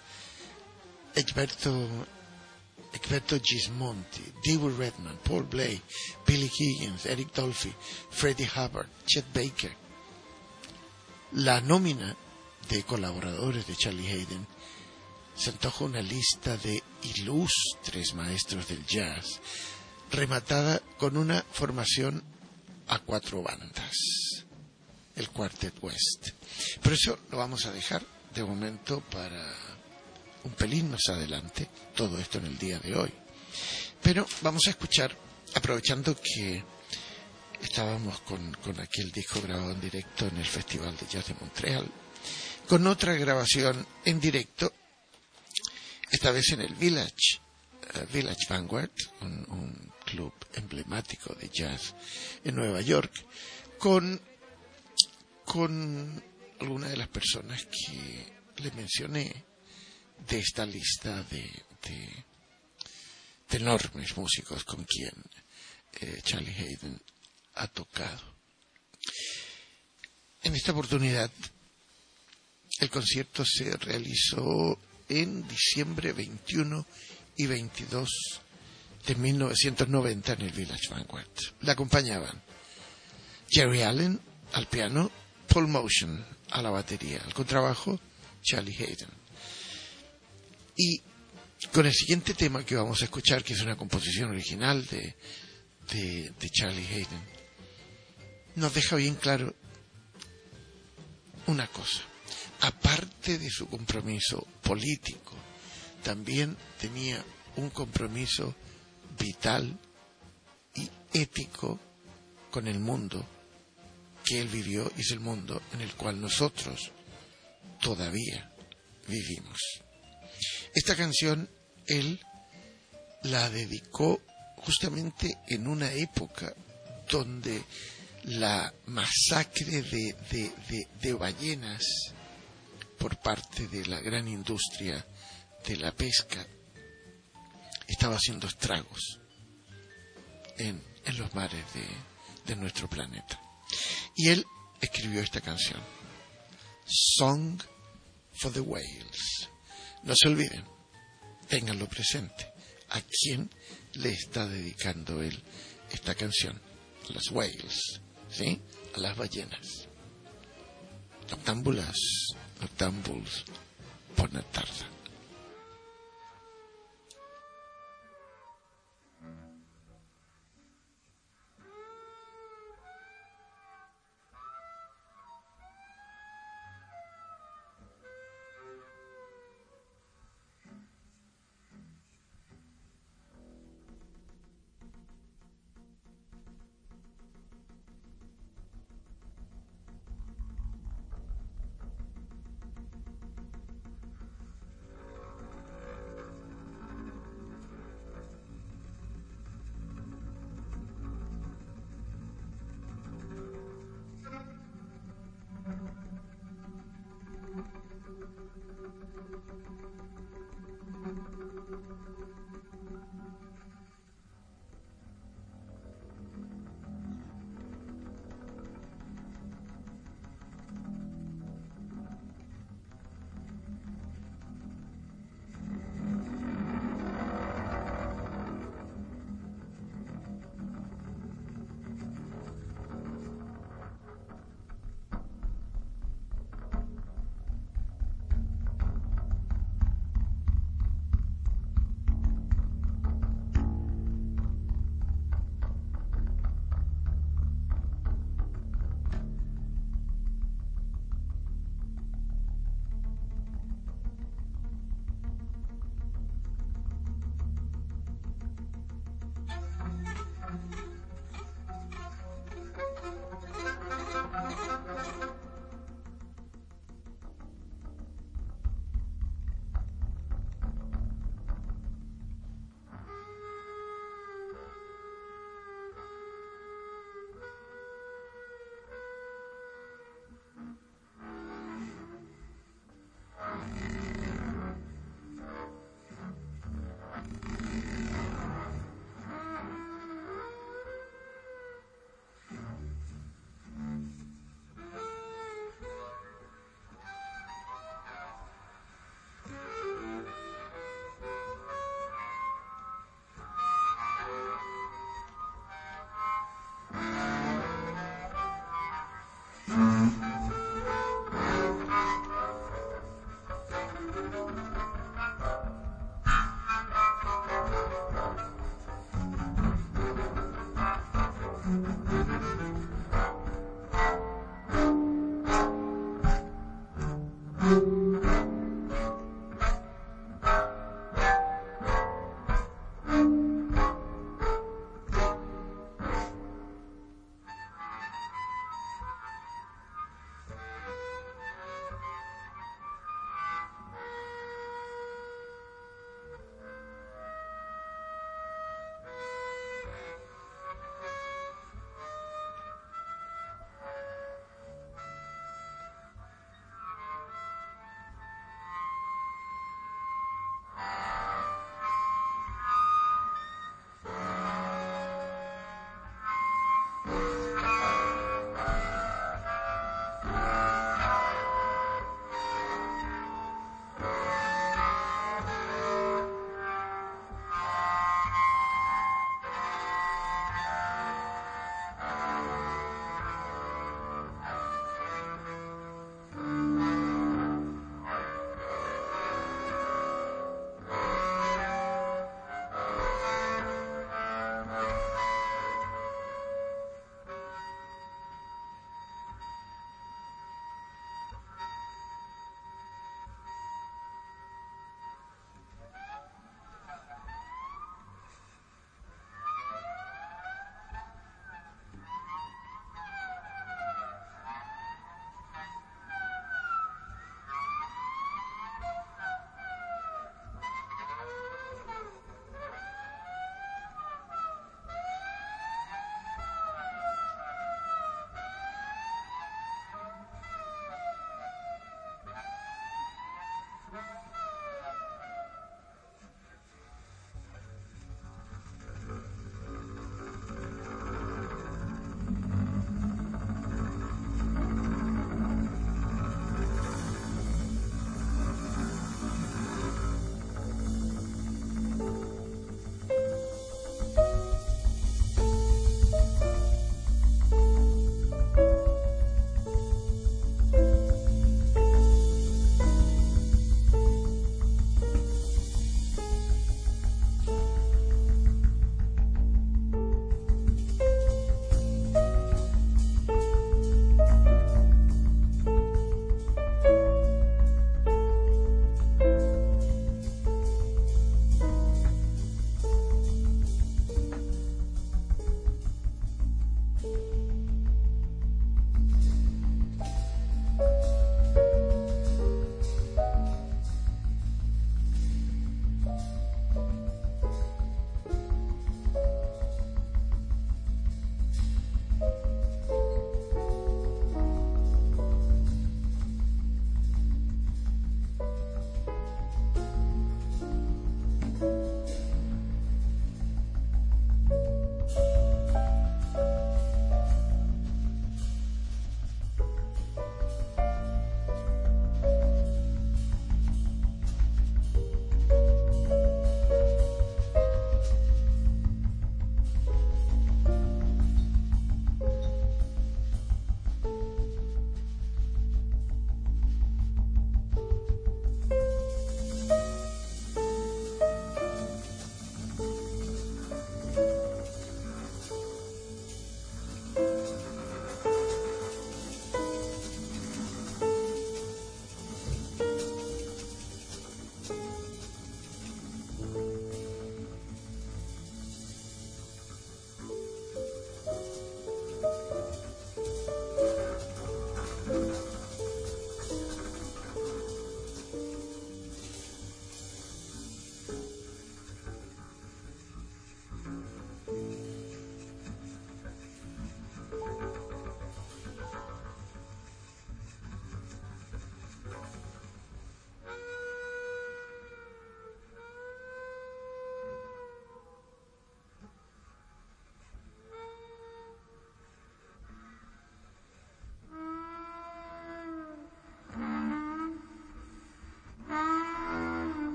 C: Egberto Gismonti, Dewey Redman, Paul Bley, Billy Higgins, Eric Dolphy, Freddie Hubbard, Chet Baker. La nómina de colaboradores de Charlie Haydn se antoja una lista de ilustres maestros del jazz, rematada con una formación a 4 bandas, el Quartet West. Por eso lo vamos a dejar de momento para un pelín más adelante, todo esto en el día de hoy. Pero vamos a escuchar, aprovechando que estábamos con aquel disco grabado en directo en el Festival de Jazz de Montreal, con otra grabación en directo, esta vez en el Village Vanguard, un club emblemático de jazz en Nueva York, con algunas de las personas que le mencioné de esta lista de de enormes músicos con quien Charlie Haydn ha tocado. En esta oportunidad, el concierto se realizó en diciembre 21 y 22 de 1990 en el Village Vanguard. Le acompañaban Jerry Allen al piano, Paul Motion a la batería, al contrabajo, Charlie Haydn. Y con el siguiente tema que vamos a escuchar, que es una composición original de Charlie Haydn, nos deja bien claro una cosa. Aparte de su compromiso político, también tenía un compromiso vital y ético con el mundo que él vivió, y es el mundo en el cual nosotros todavía vivimos. Esta canción él la dedicó justamente en una época donde la masacre de ballenas por parte de la gran industria de la pesca estaba haciendo estragos en los mares de nuestro planeta. Y él escribió esta canción, Song for the Whales. No se olviden, ténganlo presente, a quién le está dedicando él esta canción. A las whales, ¿sí? A las ballenas. Noctámbulas, noctámbuls, bona tarda.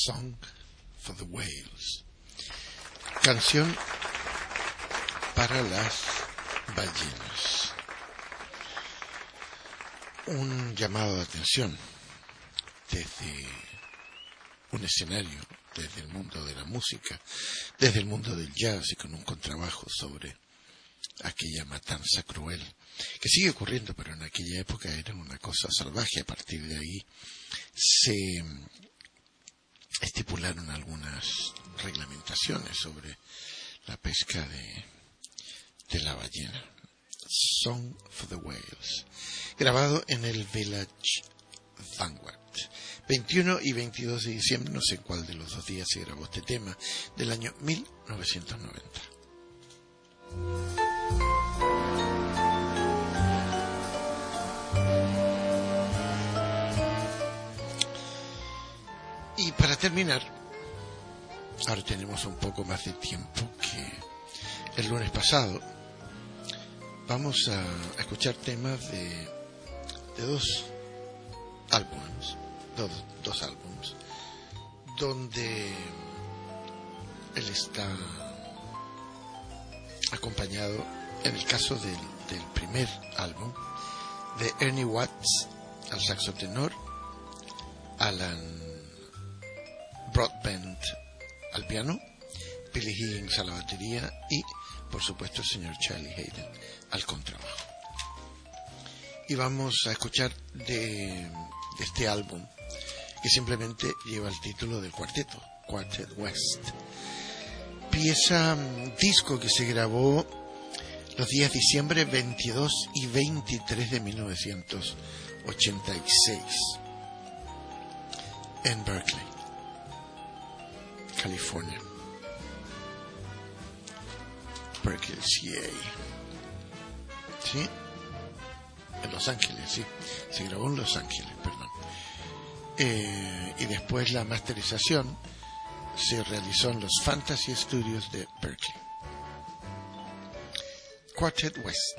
C: Song for the Whales. Canción para las ballenas. Un llamado de atención desde un escenario, desde el mundo de la música, desde el mundo del jazz y con un contrabajo sobre aquella matanza cruel que sigue ocurriendo, pero en aquella época era una cosa salvaje. A partir de ahí se estipularon algunas reglamentaciones sobre la pesca de la ballena. Song for the Whales, grabado en el Village Vanguard. 21 y 22 de diciembre, no sé cuál de los dos días se grabó este tema, del año 1990. Y para terminar, ahora tenemos un poco más de tiempo que el lunes pasado. Vamos a escuchar temas de dos álbumes, donde él está acompañado, en el caso del primer álbum, de Ernie Watts al saxo tenor, Alan Broadbent al piano, Billy Higgins a la batería y, por supuesto, el señor Charlie Haden al contrabajo. Y vamos a escuchar de este álbum, que simplemente lleva el título del cuarteto, Quartet West. Disco que se grabó los días diciembre 22 y 23 de 1986 en Berkeley, California. Berkeley, CA. ¿Sí? En Los Ángeles, sí. Se grabó en Los Ángeles, perdón. Y después la masterización se realizó en los Fantasy Studios de Berkeley. Quartet West.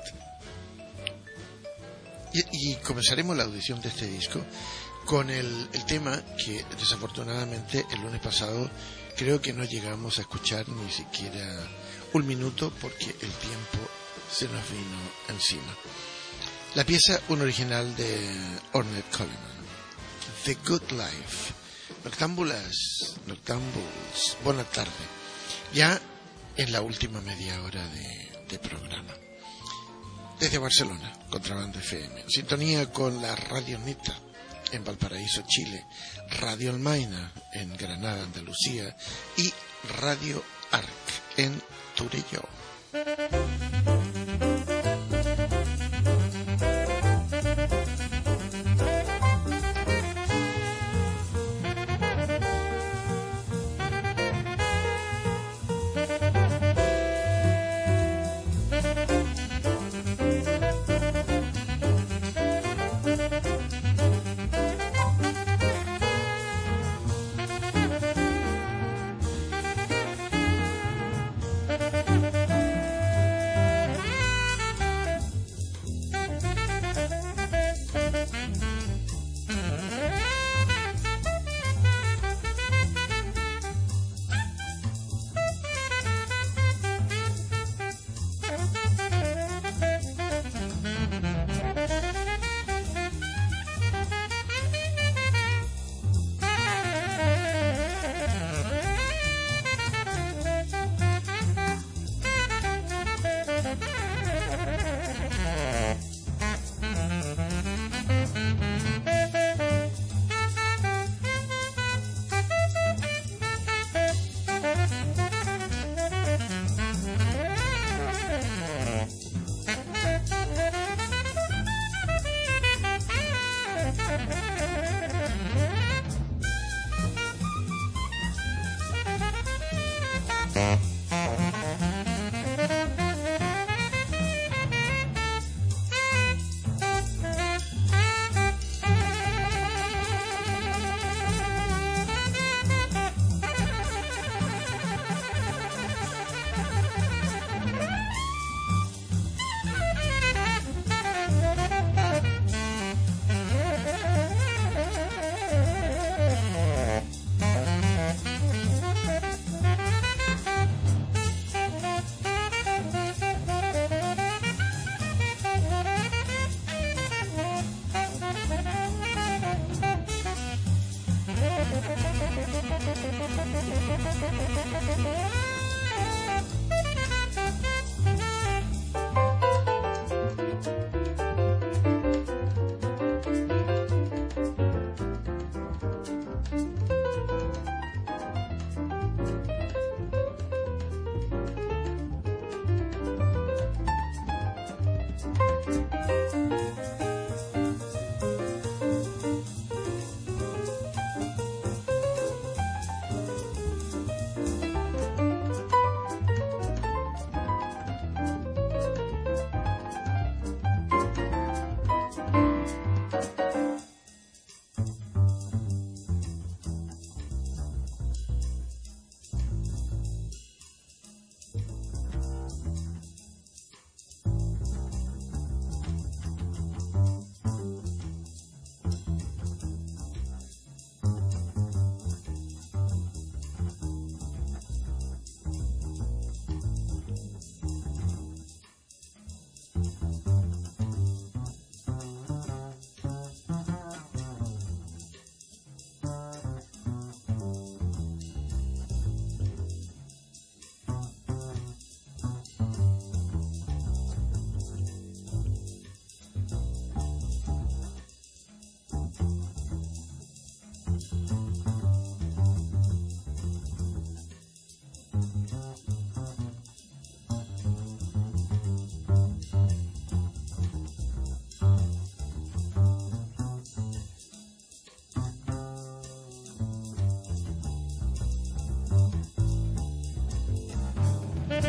C: Y comenzaremos la audición de este disco con el tema que desafortunadamente el lunes pasado creo que no llegamos a escuchar ni siquiera un minuto porque el tiempo se nos vino encima. La pieza, un original de Ornette Coleman, The Good Life. Noctámbuls, buena tarde. Ya en la última media hora de programa. Desde Barcelona, Contrabanda FM, en sintonía con la Radio Neta en Valparaíso, Chile, Radio Almaina en Granada, Andalucía y Radio Arc en Turelló.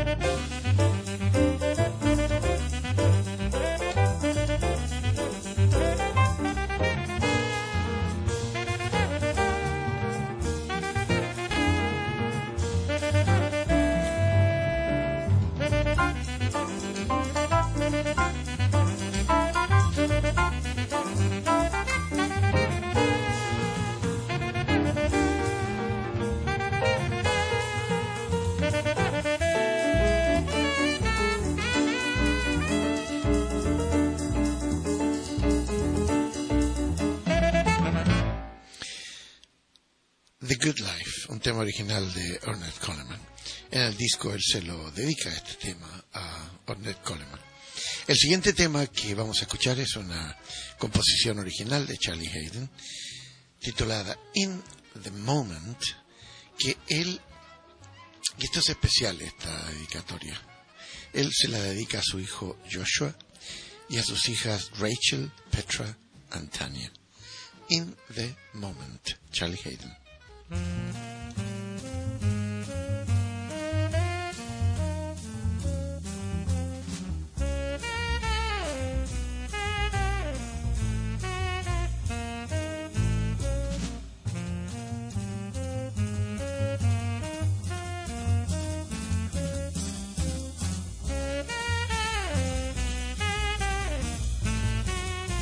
C: The Good Life, un tema original de Ornette Coleman. En el disco él se lo dedica este tema a Ornette Coleman. El siguiente tema que vamos a escuchar es una composición original de Charlie Haydn, titulada In the Moment, que él, y esto es especial esta dedicatoria, él se la dedica a su hijo Joshua y a sus hijas Rachel, Petra and Tanya. In the Moment, Charlie Haydn.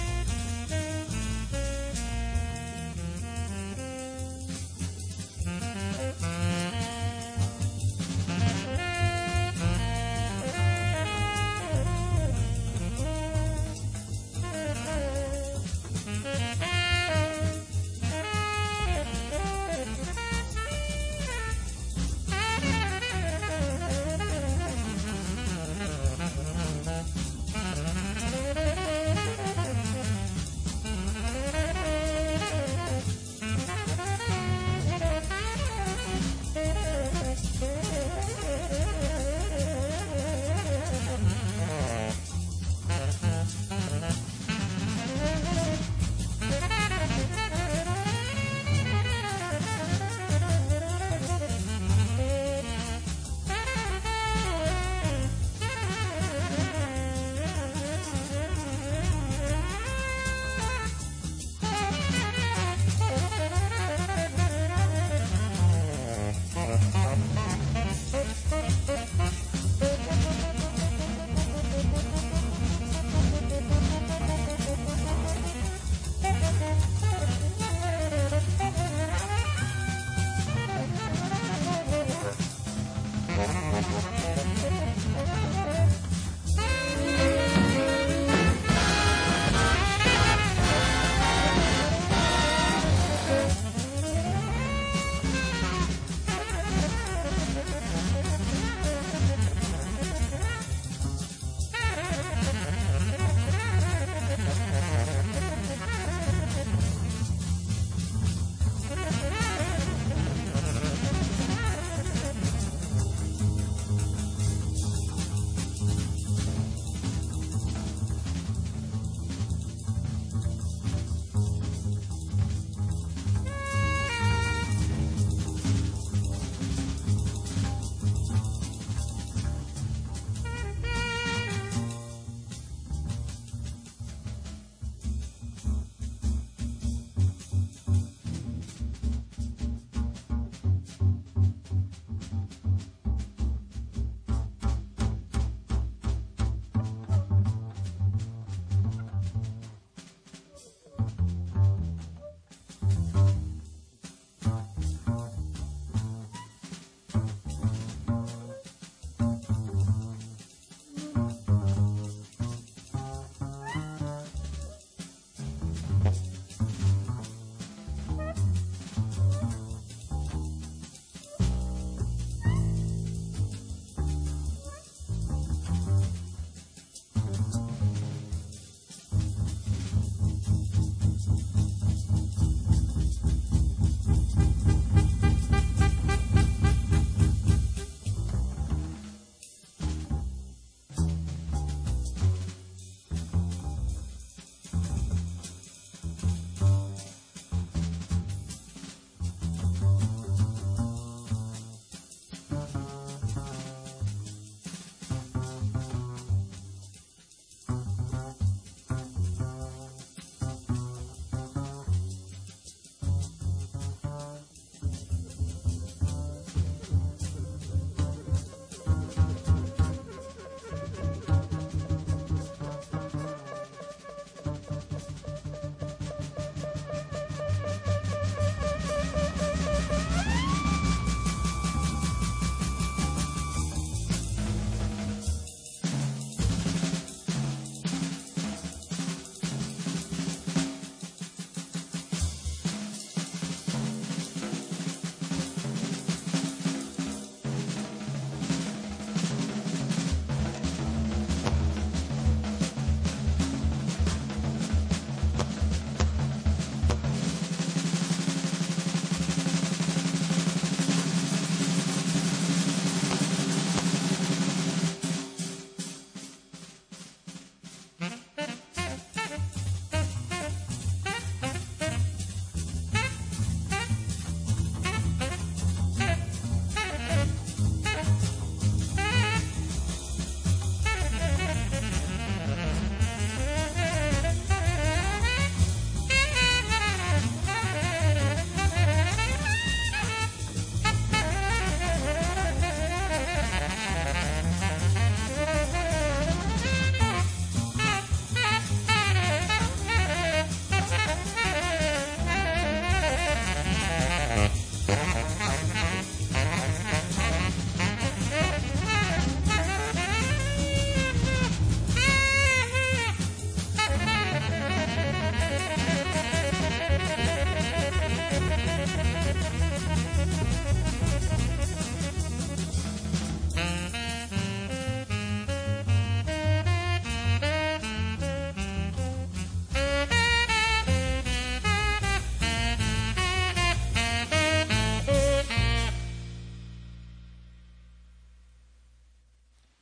E: In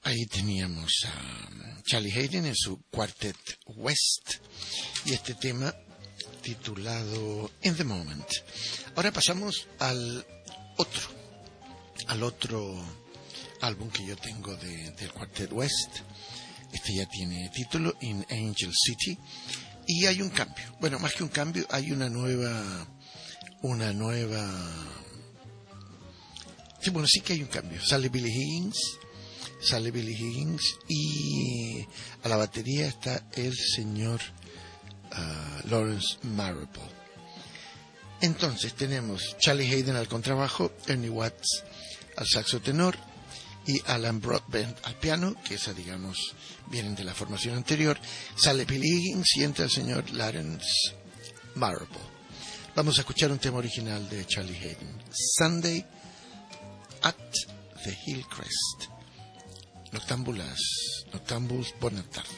C: ahí teníamos a Charlie Haden en su Quartet West y este tema titulado In the Moment. Ahora pasamos al otro álbum que yo tengo del Quartet West. Este ya tiene título, In Angel City, y hay un cambio. Bueno, más que un cambio, hay una nueva... Sí, bueno, sí que hay un cambio. Sale Billy Higgins y a la batería está el señor Lawrence Marable. Entonces tenemos Charlie Haden al contrabajo, Ernie Watts al saxo tenor y Alan Broadbent al piano, que esa, digamos, vienen de la formación anterior. Sale Billy Higgins y entra el señor Lawrence Marable. Vamos a escuchar un tema original de Charlie Haden, Sunday at the Hillcrest. Noctambuls, buena tarde.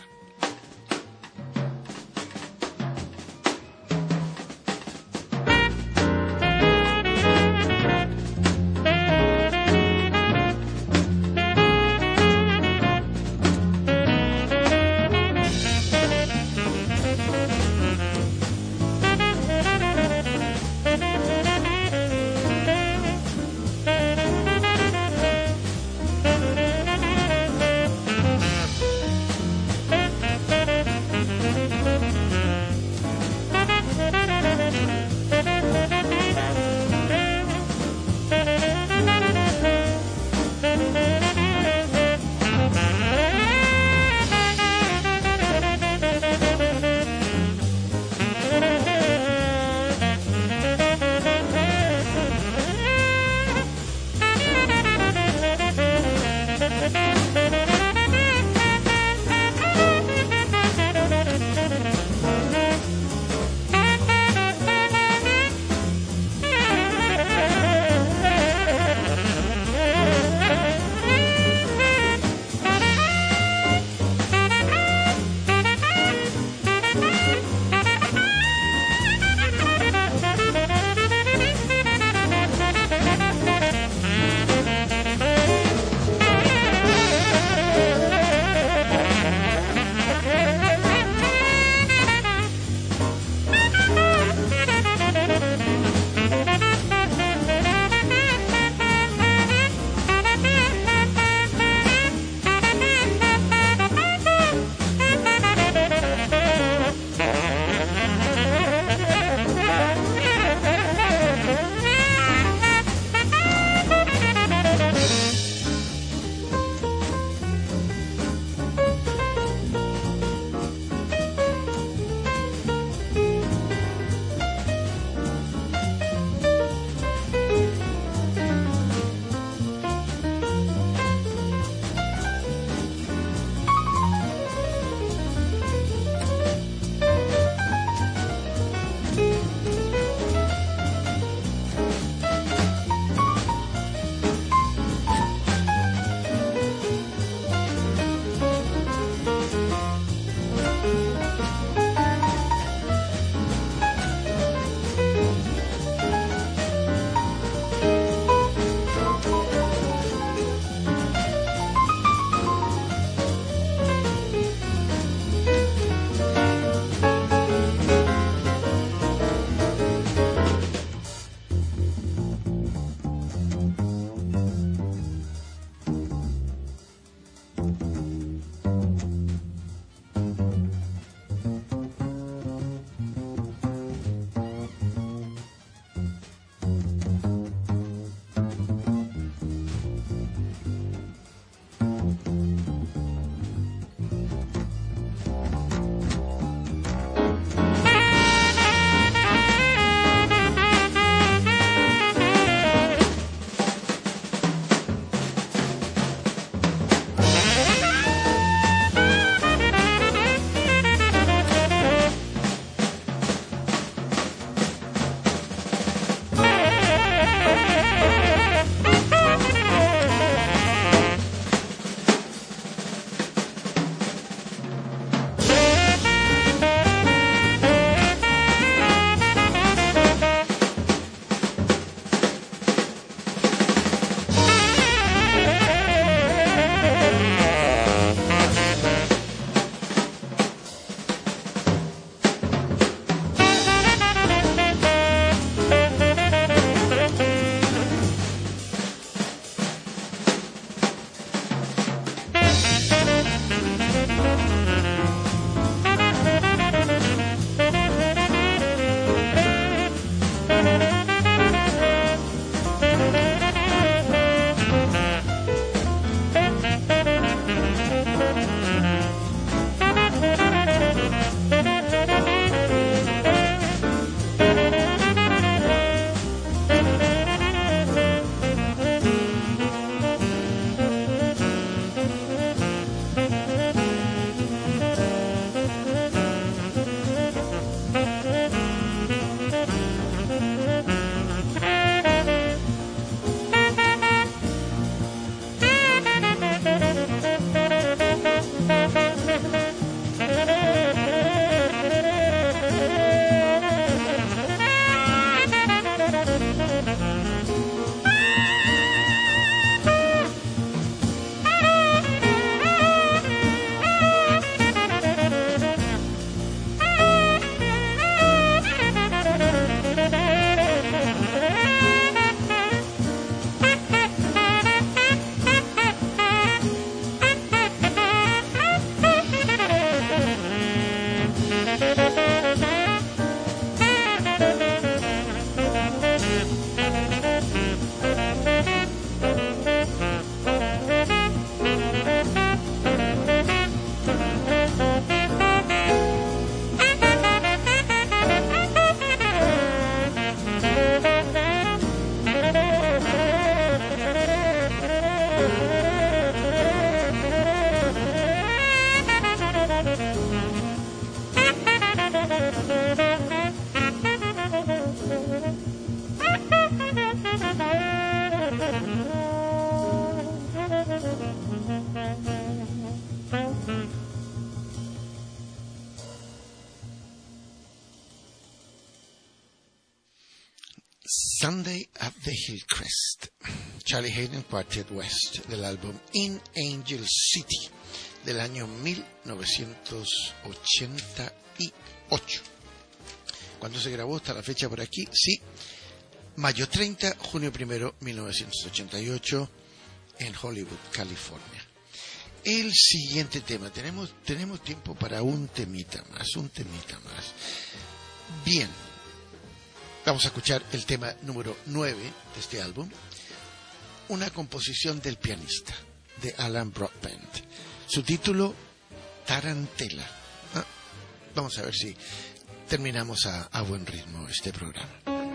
C: Sunday at the Hillcrest, Charlie Haden Quartet West, del álbum In Angel City, del año 1988. ¿Cuándo se grabó? Está la fecha por aquí, sí. Mayo 30, junio 1, 1988, en Hollywood, California. El siguiente tema, tenemos tiempo para un temita más. Bien, vamos a escuchar el tema número 9 de este álbum, una composición del pianista, de Alan Broadbent. Su título, Tarantela. Vamos a ver si terminamos a buen ritmo este programa.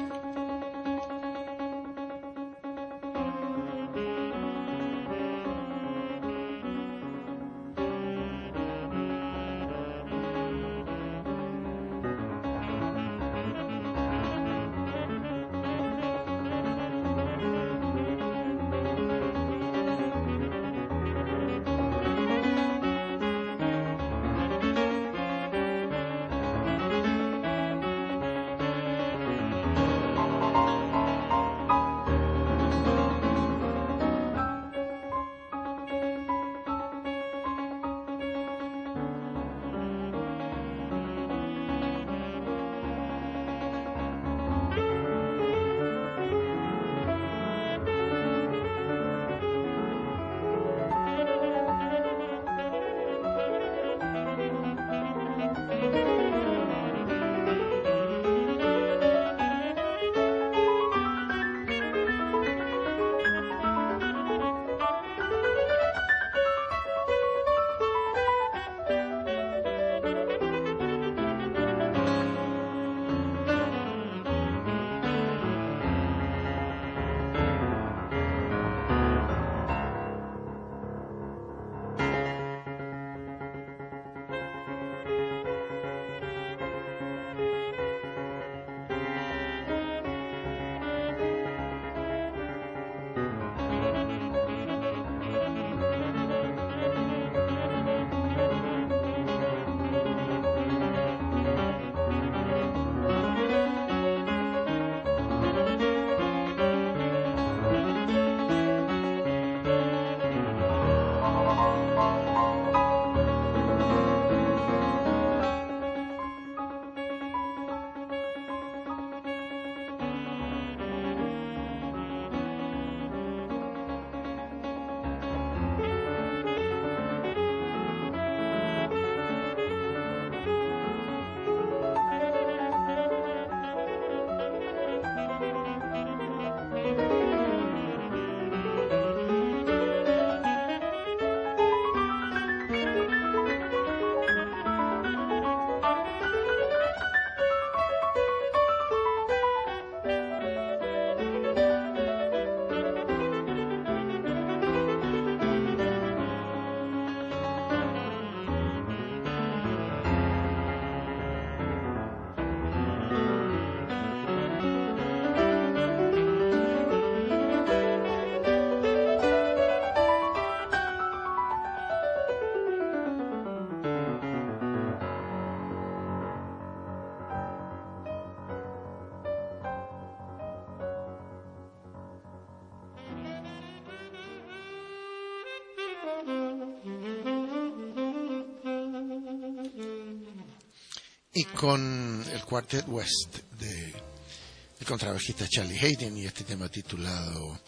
C: Y con el Quartet West del contrabajista Charlie Haden y este tema titulado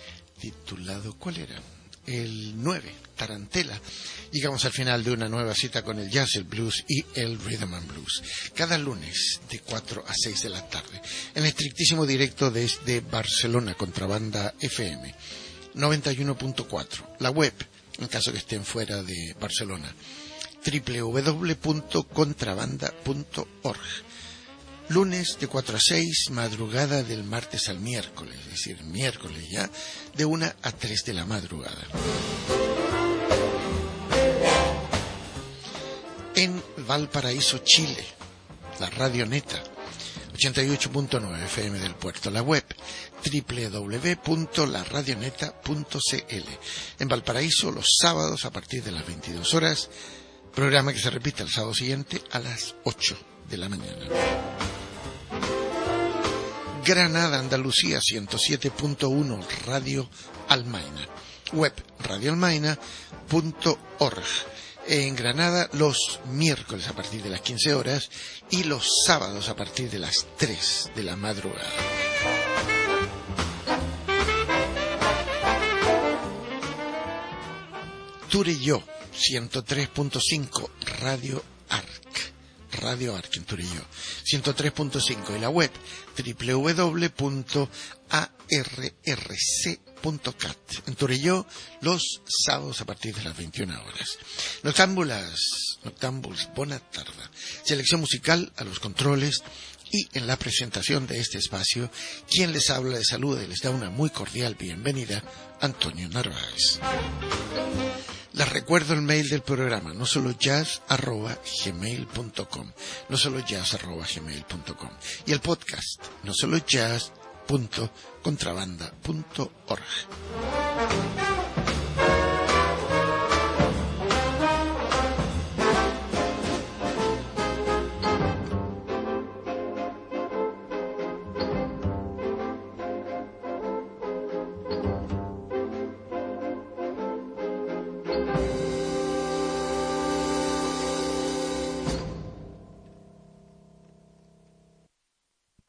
C: ¿cuál era? El 9, Tarantela. Llegamos al final de una nueva cita con el jazz, el blues y el rhythm and blues. Cada lunes de 4 a 6 de la tarde. En estrictísimo directo desde Barcelona, Contrabanda FM 91.4. La web, en caso que estén fuera de Barcelona, www.contrabanda.org. Lunes de 4 a 6, madrugada del martes al miércoles, es decir, miércoles ya, de 1 a 3 de la madrugada. En Valparaíso, Chile, la Radio Neta, 88.9 FM del Puerto, la web www.laradioneta.cl. En Valparaíso, los sábados a partir de las 22 horas, programa que se repite el sábado siguiente a las 8 de la mañana. Granada, Andalucía, 107.1 Radio Almaina. Web radioalmaina.org. En Granada los miércoles a partir de las 15 horas y los sábados a partir de las 3 de la madrugada. Turelló, 103.5 Radio Arc en Turelló, 103.5 y la web www.arrc.cat. En Turelló los sábados a partir de las 21 horas. Noctámbuls, buena tarde. Selección musical a los controles y en la presentación de este espacio, quien les habla, les saluda y les da una muy cordial bienvenida, Antonio Narváez. Les recuerdo el mail del programa, no solo jazz@gmail.com, y el podcast, no solo jazz.contrabanda.org.